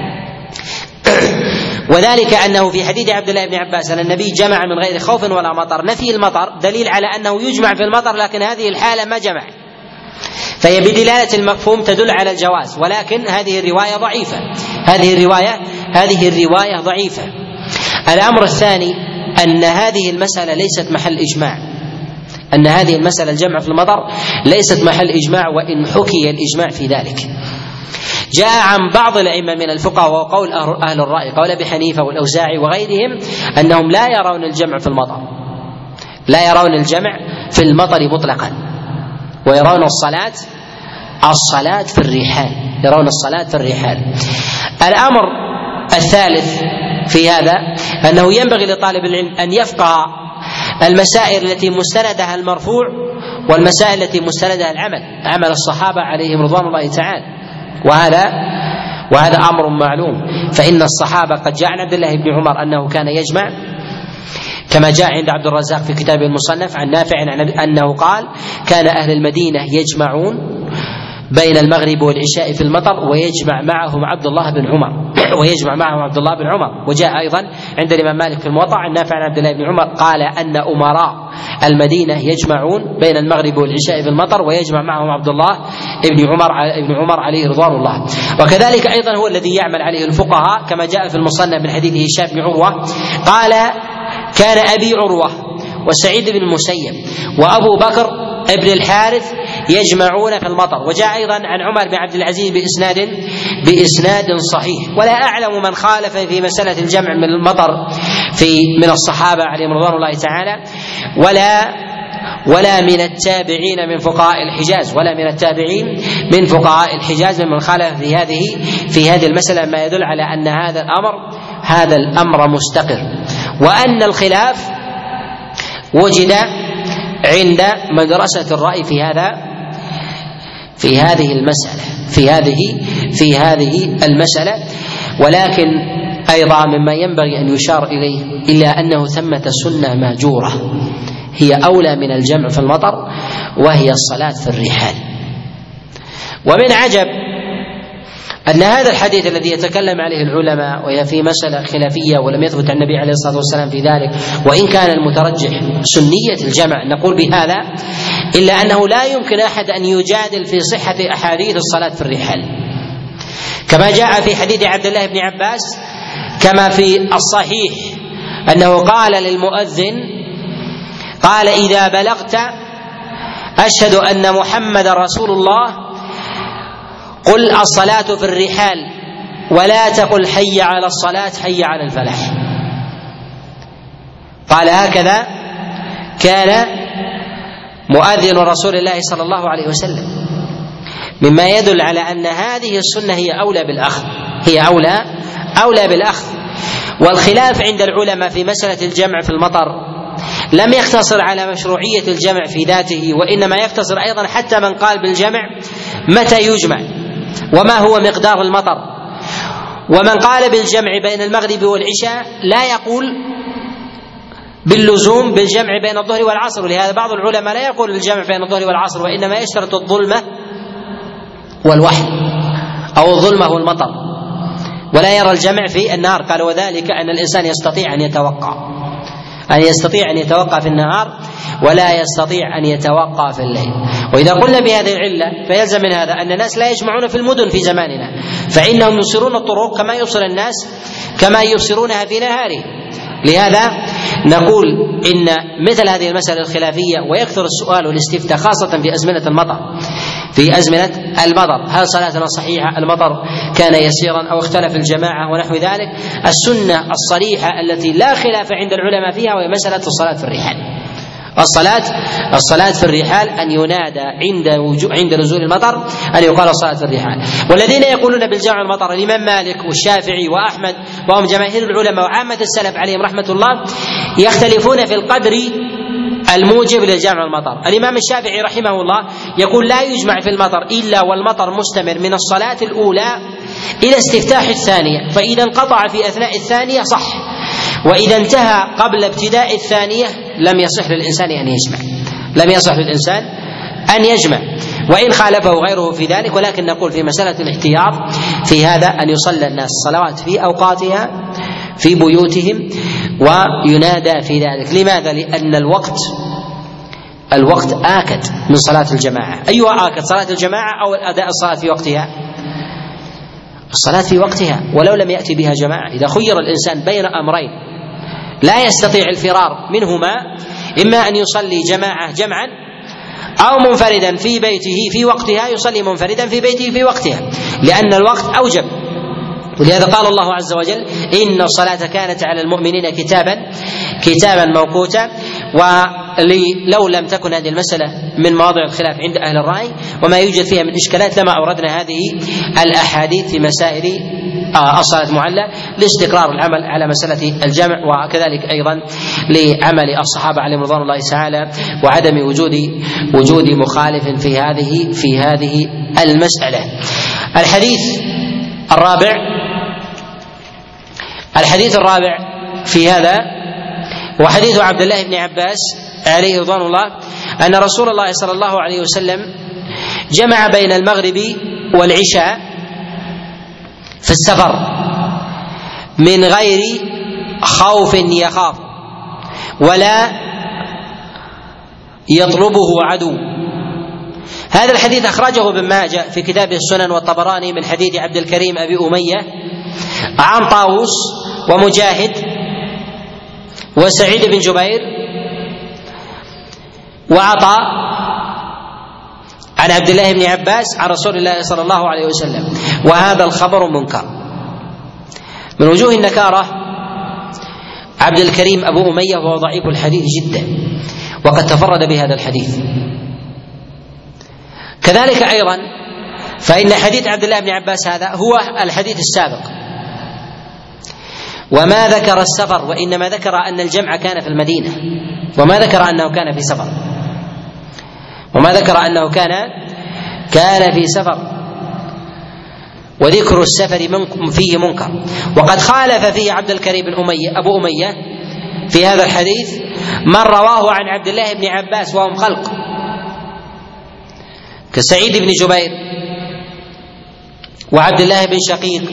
وذلك أنه في حديث عبد الله بن عباس أن النبي جمع من غير خوف ولا مطر، نفي المطر دليل على أنه يجمع في المطر، لكن هذه الحالة ما جمع، فهي بدلالة المفهوم تدل على الجواز، ولكن هذه الرواية ضعيفة هذه الرواية هذه الرواية ضعيفة. الأمر الثاني أن هذه المسألة ليست محل إجماع أن هذه المسألة الجمع في المطر ليست محل إجماع، وإن حكي الإجماع في ذلك. جاء عن بعض الأئمة من الفقهاء وقول أهل الرأي قول أبي حنيفة والأوزاعي وغيرهم أنهم لا يرون الجمع في المطر، لا يرون الجمع في المطر مطلقا، ويرون الصلاة الصلاة في الرحال، يرون الصلاة في الرحال. الأمر الثالث في هذا أنه ينبغي لطالب العلم أن يفقه المسائل التي مستندها المرفوع والمسائل التي مستندها العمل، عمل الصحابة عليهم رضوان الله تعالى، وهذا وهذا أمر معلوم. فإن الصحابة قد جاء عن عبد الله بن عمر أنه كان يجمع، كما جاء عند عبد الرزاق في كتابه المصنف عن نافع أنه قال: كان أهل المدينة يجمعون بين المغرب والعشاء في المطر ويجمع معهم عبد الله بن عمر ويجمع معهم عبد الله بن عمر. وجاء أيضا عند الإمام مالك في الموطأ عن نافع عن عبد الله بن عمر قال أن أمراء المدينة يجمعون بين المغرب والعشاء في المطر ويجمع معهم عبد الله بن عمر ابن عمر عليه رضوان الله. وكذلك أيضا هو الذي يعمل عليه الفقهاء كما جاء في المصنف من حديث هشام بن عروة قال: كان أبي عروة وسعيد بن المسيب وأبو بكر ابن الحارث يجمعون في المطر. وجاء أيضا عن عمر بن عبد العزيز بإسناد بإسناد صحيح. ولا أعلم من خالف في مسألة الجمع من المطر في من الصحابة عليهم رضوان الله تعالى ولا ولا من التابعين من فقهاء الحجاز ولا من التابعين من فقهاء الحجاز من خالف في هذه في هذه المسألة، ما يدل على أن هذا الأمر هذا الأمر مستقر، وأن الخلاف وجد عند مدرسة الرأي في هذا في هذه المسألة في هذه في هذه المسألة. ولكن أيضا مما ينبغي أن يشار إليه إلا أنه ثمة سنة ماجورة هي أولى من الجمع في المطر، وهي الصلاة في الرحال. ومن عجب أن هذا الحديث الذي يتكلم عليه العلماء وهي في مسألة خلافية ولم يثبت عن النبي عليه الصلاة والسلام في ذلك، وإن كان المترجح سنية الجمع نقول بهذا، إلا أنه لا يمكن أحد أن يجادل في صحة أحاديث الصلاة في الرحال، كما جاء في حديث عبد الله بن عباس كما في الصحيح أنه قال للمؤذن قال: إذا بلغت أشهد أن محمد رسول الله قل الصلاة في الرحال ولا تقل حي على الصلاة حي على الفلاح. قال: هكذا كان مؤذن رسول الله صلى الله عليه وسلم، مما يدل على أن هذه السنة هي أولى بالأخذ هي أولى أولى بالأخذ. والخلاف عند العلماء في مسألة الجمع في المطر لم يقتصر على مشروعية الجمع في ذاته، وإنما يقتصر أيضا حتى من قال بالجمع متى يجمع وما هو مقدار المطر. ومن قال بالجمع بين المغرب والعشاء لا يقول باللزوم بالجمع بين الظهر والعصر، ولهذا بعض العلماء لا يقول بالجمع بين الظهر والعصر، وإنما يشترط الظلمة والوحي أو الظلمة والمطر، ولا يرى الجمع في النهار. قال: وذلك أن الإنسان يستطيع أن يتوقع أن يستطيع أن يتوقع في النهار ولا يستطيع أن يتوقع في الليل. وإذا قلنا بهذه العلة فيلزم من هذا أن الناس لا يجمعون في المدن في زماننا، فإنهم يبصرون الطرق كما يبصر الناس كما يبصرونها في نهارهم. لهذا نقول إن مثل هذه المسألة الخلافية ويكثر السؤال والاستفتاء خاصة في أزمنة المطر في أزمنة المطر هل صلاتنا صحيحة؟ المطر كان يسيرا أو اختلف الجماعة ونحو ذلك. السنة الصريحة التي لا خلاف عند العلماء فيها وهي مسألة الصلاة في الرحال. الصلاة الصلاة في الرحال أن ينادى عند عند نزول المطر أن يقال الصلاة في الرحال. والذين يقولون بالجمع المطر الإمام مالك والشافعي وأحمد وهم جماهير العلماء وعامة السلف عليهم رحمة الله يختلفون في القدر الموجب للجمع المطر. الإمام الشافعي رحمه الله يقول لا يجمع في المطر إلا والمطر مستمر من الصلاة الأولى إلى استفتاح الثانية، فإذا انقطع في أثناء الثانية صح، وإذا انتهى قبل ابتداء الثانية لم يصح للإنسان أن يجمع لم يصح للإنسان أن يجمع وإن خالفه غيره في ذلك. ولكن نقول في مسألة الاحتياط في هذا أن يصلى الناس الصلوات في أوقاتها في بيوتهم وينادى في ذلك. لماذا؟ لأن الوقت الوقت آكد من صلاة الجماعة. أيها آكد، صلاة الجماعة أو أداء الصلاة في وقتها؟ الصلاة في وقتها ولو لم يأتي بها جماعة. إذا خير الإنسان بين أمرين لا يستطيع الفرار منهما، إما أن يصلي جماعة جمعا أو منفردا في بيته في وقتها يصلي منفردا في بيته في وقتها، لأن الوقت أوجب. ولهذا قال الله عز وجل: إن الصلاة كانت على المؤمنين كتابا كتابا موقوتا. ولو لم تكن هذه المسألة من مواضع الخلاف عند أهل الرأي وما يوجد فيها من إشكالات لما أوردنا هذه الأحاديث في مسائل الصلاة معلة لاستقرار العمل على مسألة الجمع، وكذلك أيضا لعمل الصحابة عليهم رضوان الله تعالى، وعدم وجود وجود مخالف في هذه في هذه المسألة. الحديث الرابع الحديث الرابع في هذا وحديث عبد الله بن عباس عليه رضوان الله أن رسول الله صلى الله عليه وسلم جمع بين المغرب والعشاء في السفر من غير خوف يخاف ولا يطلبه عدو. هذا الحديث أخرجه ابن ماجه في كتابه السنن والطبراني من حديث عبد الكريم أبي أمية عن طاووس ومجاهد وسعيد بن جبير وعطاء عن عبد الله بن عباس عن رسول الله صلى الله عليه وسلم. وهذا الخبر منكر من وجوه النكارة. عبد الكريم أبو أمية وهو ضعيف الحديث جدا وقد تفرد بهذا الحديث. كذلك أيضا فإن حديث عبد الله بن عباس هذا هو الحديث السابق، وما ذكر السفر، وإنما ذكر أن الجمع كان في المدينة، وما ذكر أنه كان في سفر وما ذكر أنه كان كان في سفر وذكر السفر فيه منكر. وقد خالف فيه عبد الكريم بن أمية أبو أمية في هذا الحديث من رواه عن عبد الله بن عباس وهم خلق كسعيد بن جبير وعبد الله بن شقيق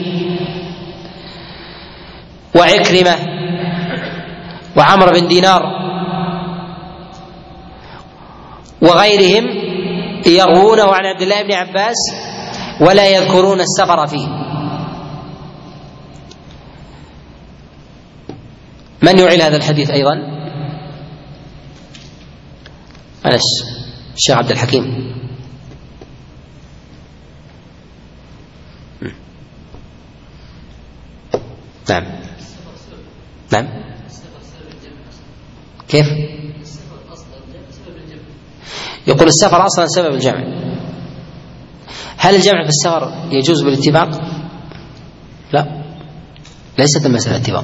وعكرمة وعمر بن دينار وغيرهم يروونه عن عبد الله بن عباس ولا يذكرون السفر فيه. من يعل هذا الحديث أيضا؟ أنس الشيخ عبد الحكيم. نعم نعم كيف؟ يقول السفر أصلا سبب الجمع. هل الجمع في السفر يجوز بالاتفاق؟ لا، ليست المسألة اتفاق.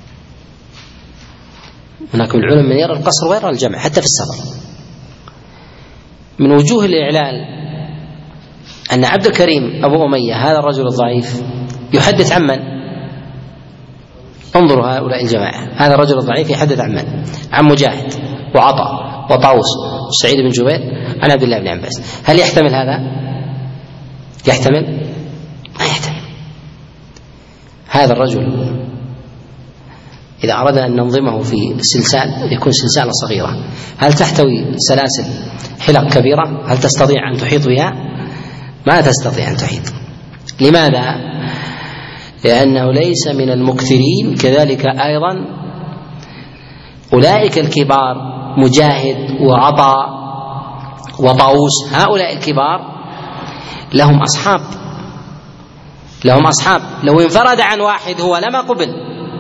هناك من العلماء من يرى القصر ويرى الجمع حتى في السفر. من وجوه الإعلال أن عبد الكريم أبو أمية هذا الرجل الضعيف يحدث عن من؟ انظروا هؤلاء الجماعة، هذا الرجل الضعيف يحدث عن من؟ عن مجاهد وعطاء وطاووس وسعيد بن جبير عن عبد الله بن عباس. هل يحتمل هذا؟ يحتمل؟ ما يحتمل. هذا الرجل إذا أردنا أن ننظمه في سلسال يكون سلسالة صغيرة، هل تحتوي سلاسل حلق كبيرة؟ هل تستطيع أن تحيط بها؟ ما تستطيع أن تحيط. لماذا؟ لأنه ليس من المكثرين. كذلك أيضا أولئك الكبار مجاهد وعطاء وطاووس، هؤلاء الكبار لهم أصحاب لهم أصحاب لو انفرد عن واحد هو لما قبل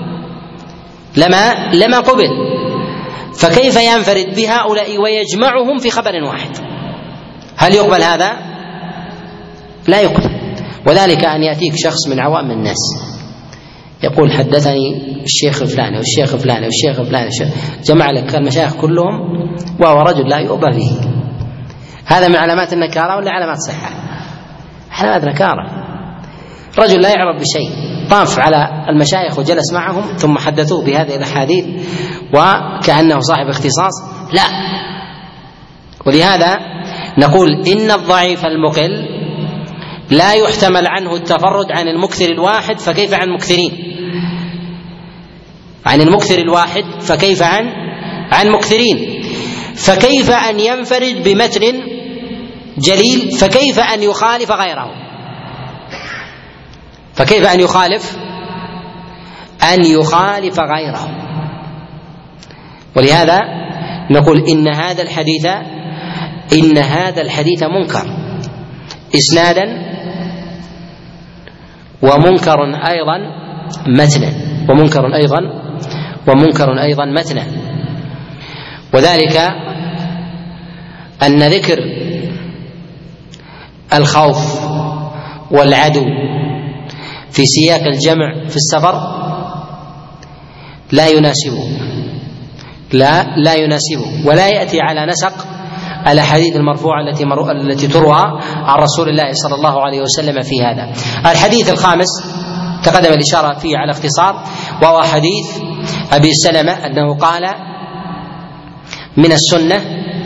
لما لما قبل فكيف ينفرد بهؤلاء ويجمعهم في خبر واحد؟ هل يقبل هذا؟ لا يقبل. وذلك أن يأتيك شخص من عوام الناس يقول حدثني الشيخ فلان والشيخ فلان والشيخ فلان، جمع لك المشايخ كلهم وهو رجل لا يؤبى به. هذا من علامات النكارة ولا علامات صحة؟ علامات نكارة. رجل لا يعرف بشيء طاف على المشايخ وجلس معهم ثم حدثوه بهذه الأحاديث وكأنه صاحب اختصاص، لا. ولهذا نقول إن الضعيف المقل لا يحتمل عنه التفرد عن المكثر الواحد، فكيف عن مكثرين؟ عن المكثر الواحد فكيف عن عن مكثرين؟ فكيف أن ينفرد بمتن جليل؟ فكيف أن يخالف غيره؟ فكيف أن يخالف أن يخالف غيره؟ ولهذا نقول إن هذا الحديث إن هذا الحديث منكر إسنادا ومنكر أيضا متنا ومنكر أيضا ومنكر أيضا متنا وذلك أن ذكر الخوف والعدو في سياق الجمع في السفر لا يناسبه لا لا يناسبه ولا يأتي على نسق الأحاديث المرفوعة التي التي تروى عن رسول الله صلى الله عليه وسلم في هذا. الحديث الخامس تقدم الإشارة فيه على اختصار، وهو حديث أبي سلمة أنه قال: من السنة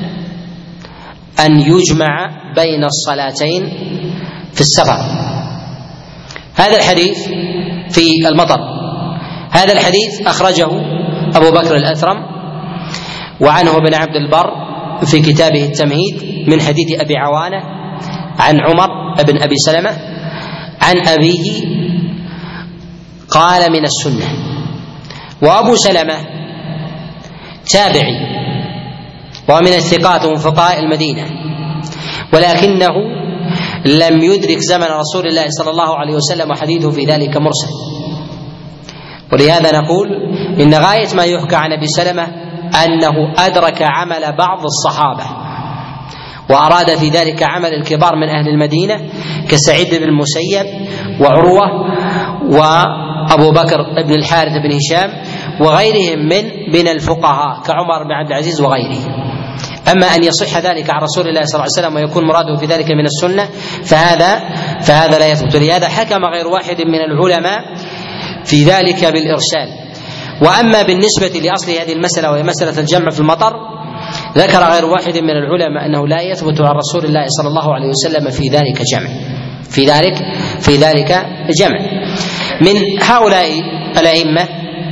أن يجمع بين الصلاتين في السفر. هذا الحديث في المطر. هذا الحديث أخرجه أبو بكر الأثرم وعنه ابن عبد البر في كتابه التمهيد من حديث أبي عوانة عن عمر بن أبي سلمة عن أبيه قال: من السنة. وأبو سلمة تابعي ومن الثقات وفقهاء المدينة، ولكنه لم يدرك زمن رسول الله صلى الله عليه وسلم وحديثه في ذلك مرسل. ولهذا نقول إن غاية ما يحكى عن أبي سلمة أنه أدرك عمل بعض الصحابة وأراد في ذلك عمل الكبار من أهل المدينة كسعيد بن المسيب وعروة وأبو بكر بن الحارث بن هشام وغيرهم من من الفقهاء كعمر بن عبد العزيز وغيره. أما أن يصح ذلك عن رسول الله صلى الله عليه وسلم ويكون مراده في ذلك من السنة فهذا فهذا لا يثبت. لهذا حكم غير واحد من العلماء في ذلك بالإرسال. وأما بالنسبة لأصل هذه المسألة وهي مسألة الجمع في المطر، ذكر غير واحد من العلماء أنه لا يثبت عن رسول الله صلى الله عليه وسلم في ذلك جمع في ذلك في ذلك جمع. من هؤلاء الأئمة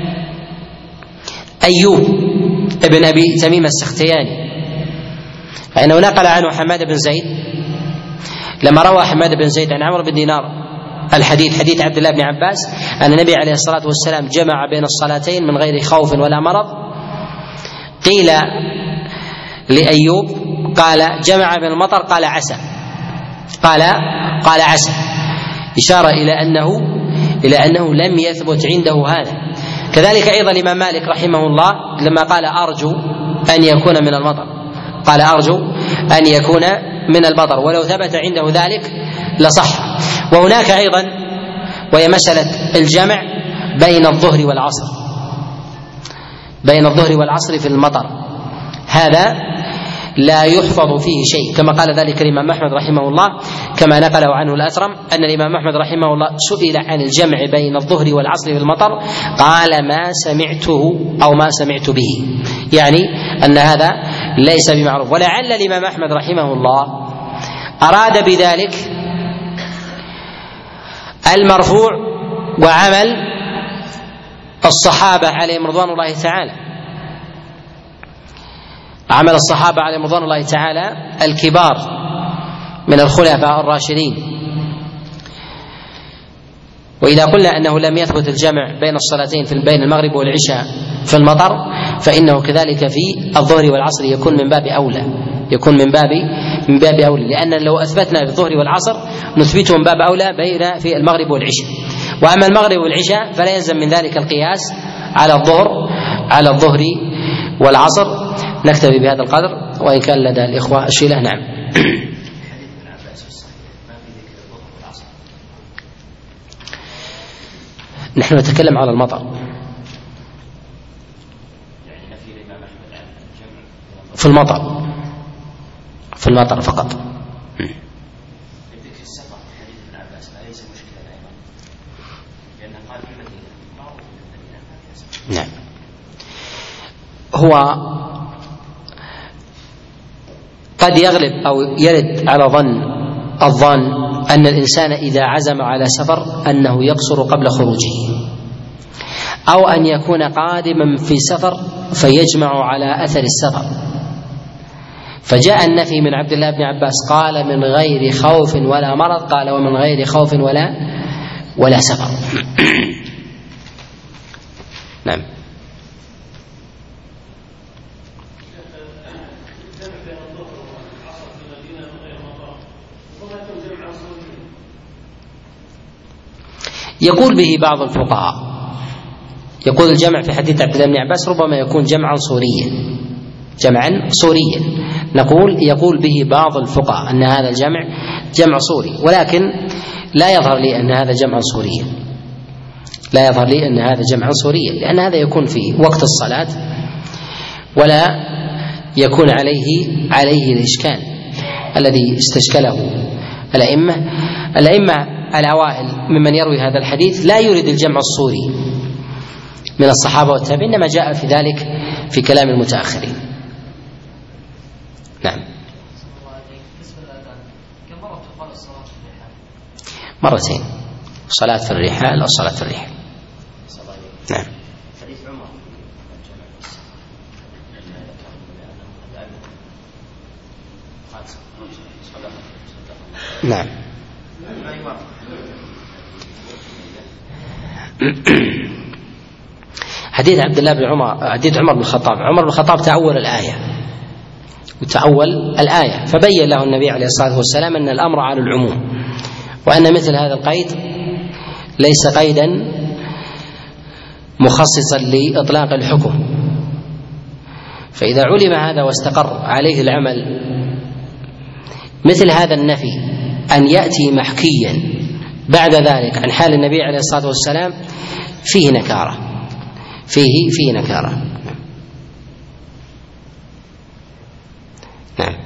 أيوب ابن أبي تميم السختياني، فإنه نقل عنه حماد بن زيد لما روى حماد بن زيد عن عمرو بن دينار الحديث حديث عبد الله بن عباس أن النبي عليه الصلاة والسلام جمع بين الصلاتين من غير خوف ولا مرض. قيل لأيوب قال: جمع بين المطر؟ قال: عسى. قال قال عسى، إشارة إلى أنه إلى أنه لم يثبت عنده هذا. كذلك أيضا الإمام مالك رحمه الله لما قال: أرجو أن يكون من المطر، قال: أرجو أن يكون من المطر، ولو ثبت عنده ذلك لصح. وهناك أيضا وهي مسألة الجمع بين الظهر والعصر بين الظهر والعصر في المطر، هذا لا يحفظ فيه شيء كما قال ذلك الإمام أحمد رحمه الله، كما نقله عنه الأثرم أن الإمام أحمد رحمه الله سئل عن الجمع بين الظهر والعصر في المطر قال: ما سمعته أو ما سمعت به، يعني أن هذا ليس بمعروف. ولعل الإمام أحمد رحمه الله أراد بذلك المرفوع وعمل الصحابة عليهم رضوان الله تعالى، عمل الصحابة عليهم رضوان الله تعالى الكبار من الخلفاء الراشدين. وإذا قلنا أنه لم يثبت الجمع بين الصلاتين في بين المغرب والعشاء في المطر، فإنه كذلك في الظهر والعصر يكون من باب أولى يكون من باب من باب أولى لأن لو أثبتنا في الظهر والعصر نثبته من باب أولى بين في المغرب والعشاء. وأما المغرب والعشاء فلا يلزم من ذلك القياس على الظهر على الظهر والعصر. نكتفي بهذا القدر، وإن كان لدى الإخوة أسئلة. نعم. نحن نتكلم على المطر في المطر في المطر فقط. نعم. هو قد يغلب أو يرد على ظن الظن أن الإنسان إذا عزم على سفر أنه يقصر قبل خروجه، أو أن يكون قادما في سفر فيجمع على أثر السفر. فجاء النفي من عبد الله بن عباس قال: من غير خوف ولا مرض، قال: ومن غير خوف ولا ولا سفر. نعم. يقول به بعض الفقهاء، يقول الجمع في حديث عبد الله بن عباس ربما يكون جمعا صوريا، جمعا صوريا، نقول يقول به بعض الفقهاء أن هذا الجمع جمع صوري، ولكن لا يظهر لي أن هذا جمع صوريا، لا يظهر لي أن هذا جمع صوريا، لأن هذا يكون في وقت الصلاة ولا يكون عليه عليه الإشكال الذي استشكله الأئمة الأئمة الأوائل ممن يروي هذا الحديث لا يريد الجمع الصوري من الصحابة والتابعين، إنما جاء في ذلك في كلام المتأخرين. نعم. مرتين، صلاة في الرحال أو صلاة في الرحال. نعم. نعم. حديث عبد الله بن عمر، حديث عمر بن الخطاب، عمر بن الخطاب تأول الآية وتأول الآية فبين له النبي عليه الصلاة والسلام أن الأمر على العموم، وأن مثل هذا القيد ليس قيدا مخصصا لإطلاق الحكم، فإذا علم هذا واستقر عليه العمل مثل هذا النفي أن يأتي محكيا بعد ذلك عن حال النبي عليه الصلاة والسلام فيه نكارة، فيه فيه نكارة. نعم.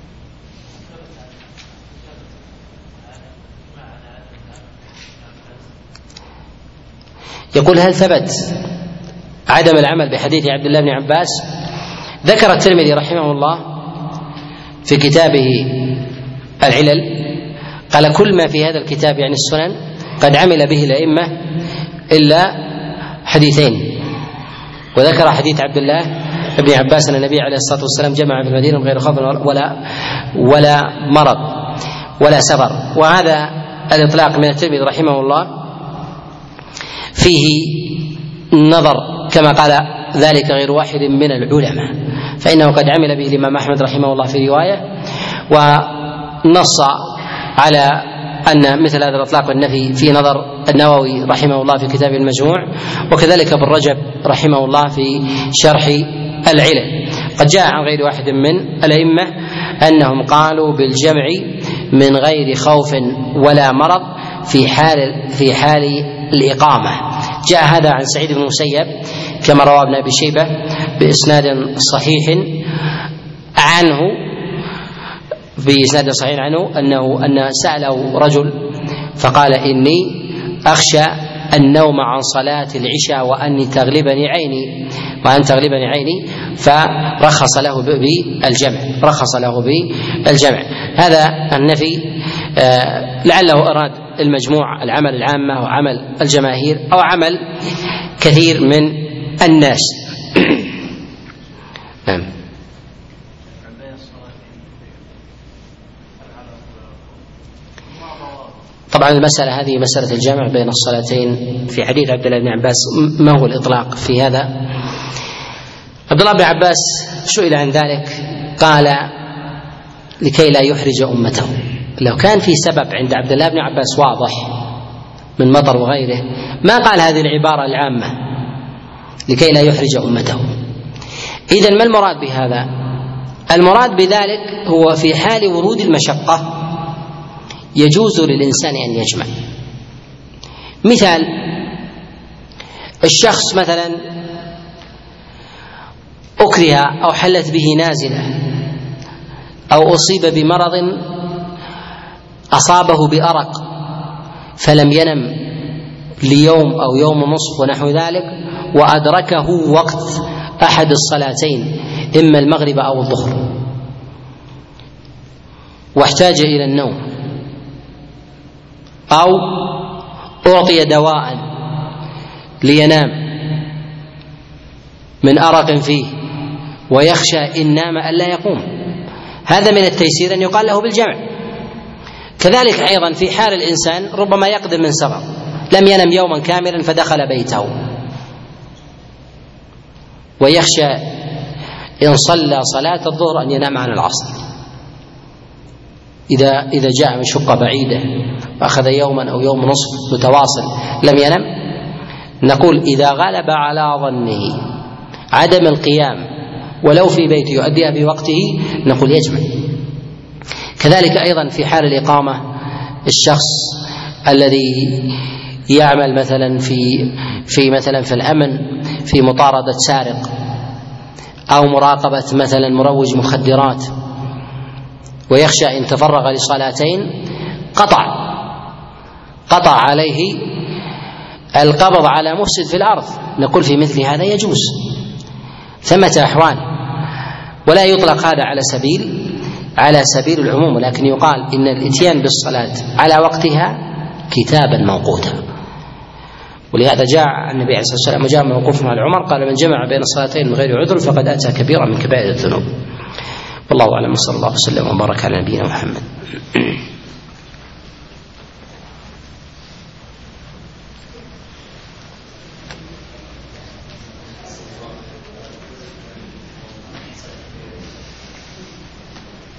يقول هل ثبت عدم العمل بحديث عبد الله بن عباس؟ ذكر الترمذي رحمه الله في كتابه العلل قال كل ما في هذا الكتاب يعني السنن قد عمل به الأئمة إلا حديثين، وذكر حديث عبد الله بن عباس أن النبي عليه الصلاة والسلام جمع في المدينة غير خوف ولا ولا مرض ولا سفر، وهذا الإطلاق من الترمذي رحمه الله فيه نظر كما قال ذلك غير واحد من العلماء، فإنه قد عمل به الإمام أحمد رحمه الله في رواية، ونص على أن مثل هذا الإطلاق والنفي في نظر النووي رحمه الله في كتابه المجموع، وكذلك ابن رجب رحمه الله في شرح العلل. قد جاء عن غير واحد من الأئمة أنهم قالوا بالجمع من غير خوف ولا مرض في حال في حال الإقامة. جاء هذا عن سعيد بن المسيب كما روى ابن أبي شيبة بإسناد صحيح عنه بإسناد صحيح عنه أنه أن سأله رجل فقال إني أخشى النوم عن صلاة العشاء وأني تغلبني عيني وأن تغلبني عيني فرخص له بالجمع رخص له بالجمع. هذا النفي آه لعله أراد المجموع العمل العامة وعمل الجماهير أو عمل كثير من الناس. نعم. طبعا المسألة هذه مسألة الجمع بين الصلاتين في حديث عبد الله بن عباس ما هو الإطلاق في هذا؟ عبد الله بن عباس سئل عن ذلك قال لكي لا يحرج أمته. لو كان في سبب عند عبد الله بن عباس واضح من مطر وغيره ما قال هذه العبارة العامة لكي لا يحرج أمته. إذن ما المراد بهذا؟ المراد بذلك هو في حال ورود المشقة يجوز للإنسان أن يجمع. مثال الشخص مثلا أكره أو حلت به نازلة أو أصيب بمرض أصابه بأرق فلم ينم ليوم أو يوم ونصف ونحو ذلك وأدركه وقت أحد الصلاتين إما المغرب أو الظهر واحتاج إلى النوم أو أعطي دواء لينام من أرق فيه ويخشى إن نام ألا يقوم، هذا من التيسير أن يقال له بالجمع. كذلك أيضا في حال الإنسان ربما يقدم من سفر لم ينم يوما كاملا فدخل بيته ويخشى إن صلى صلاة الظهر أن ينام عن العصر إذا إذا جاء من شقة بعيدة وأخذ يوما أو يوم نصف متواصل لم ينم، نقول إذا غلب على ظنه عدم القيام ولو في بيته يؤديها بوقته نقول يجمع. كذلك أيضا في حال الإقامة الشخص الذي يعمل مثلا في في مثلا في الأمن في مطاردة سارق أو مراقبة مثلا مروج مخدرات ويخشى إن تفرغ لصلاتين قطع قطع عليه القبض على مفسد في الأرض، نقول في مثل هذا يجوز. ثمة أحوال، ولا يطلق هذا على سبيل على سبيل العموم، ولكن يقال إن الإتيان بالصلاة على وقتها كتابا موقوتا. ولهذا جاء النبي عليه الصلاة والسلام وجاء موقوف على عمر قال: من جمع بين الصلاتين من غير عذر فقد أتى كبيرا من كبائر الذنوب. والله أعلم، صلى الله وسلم وبارك على نبينا محمد.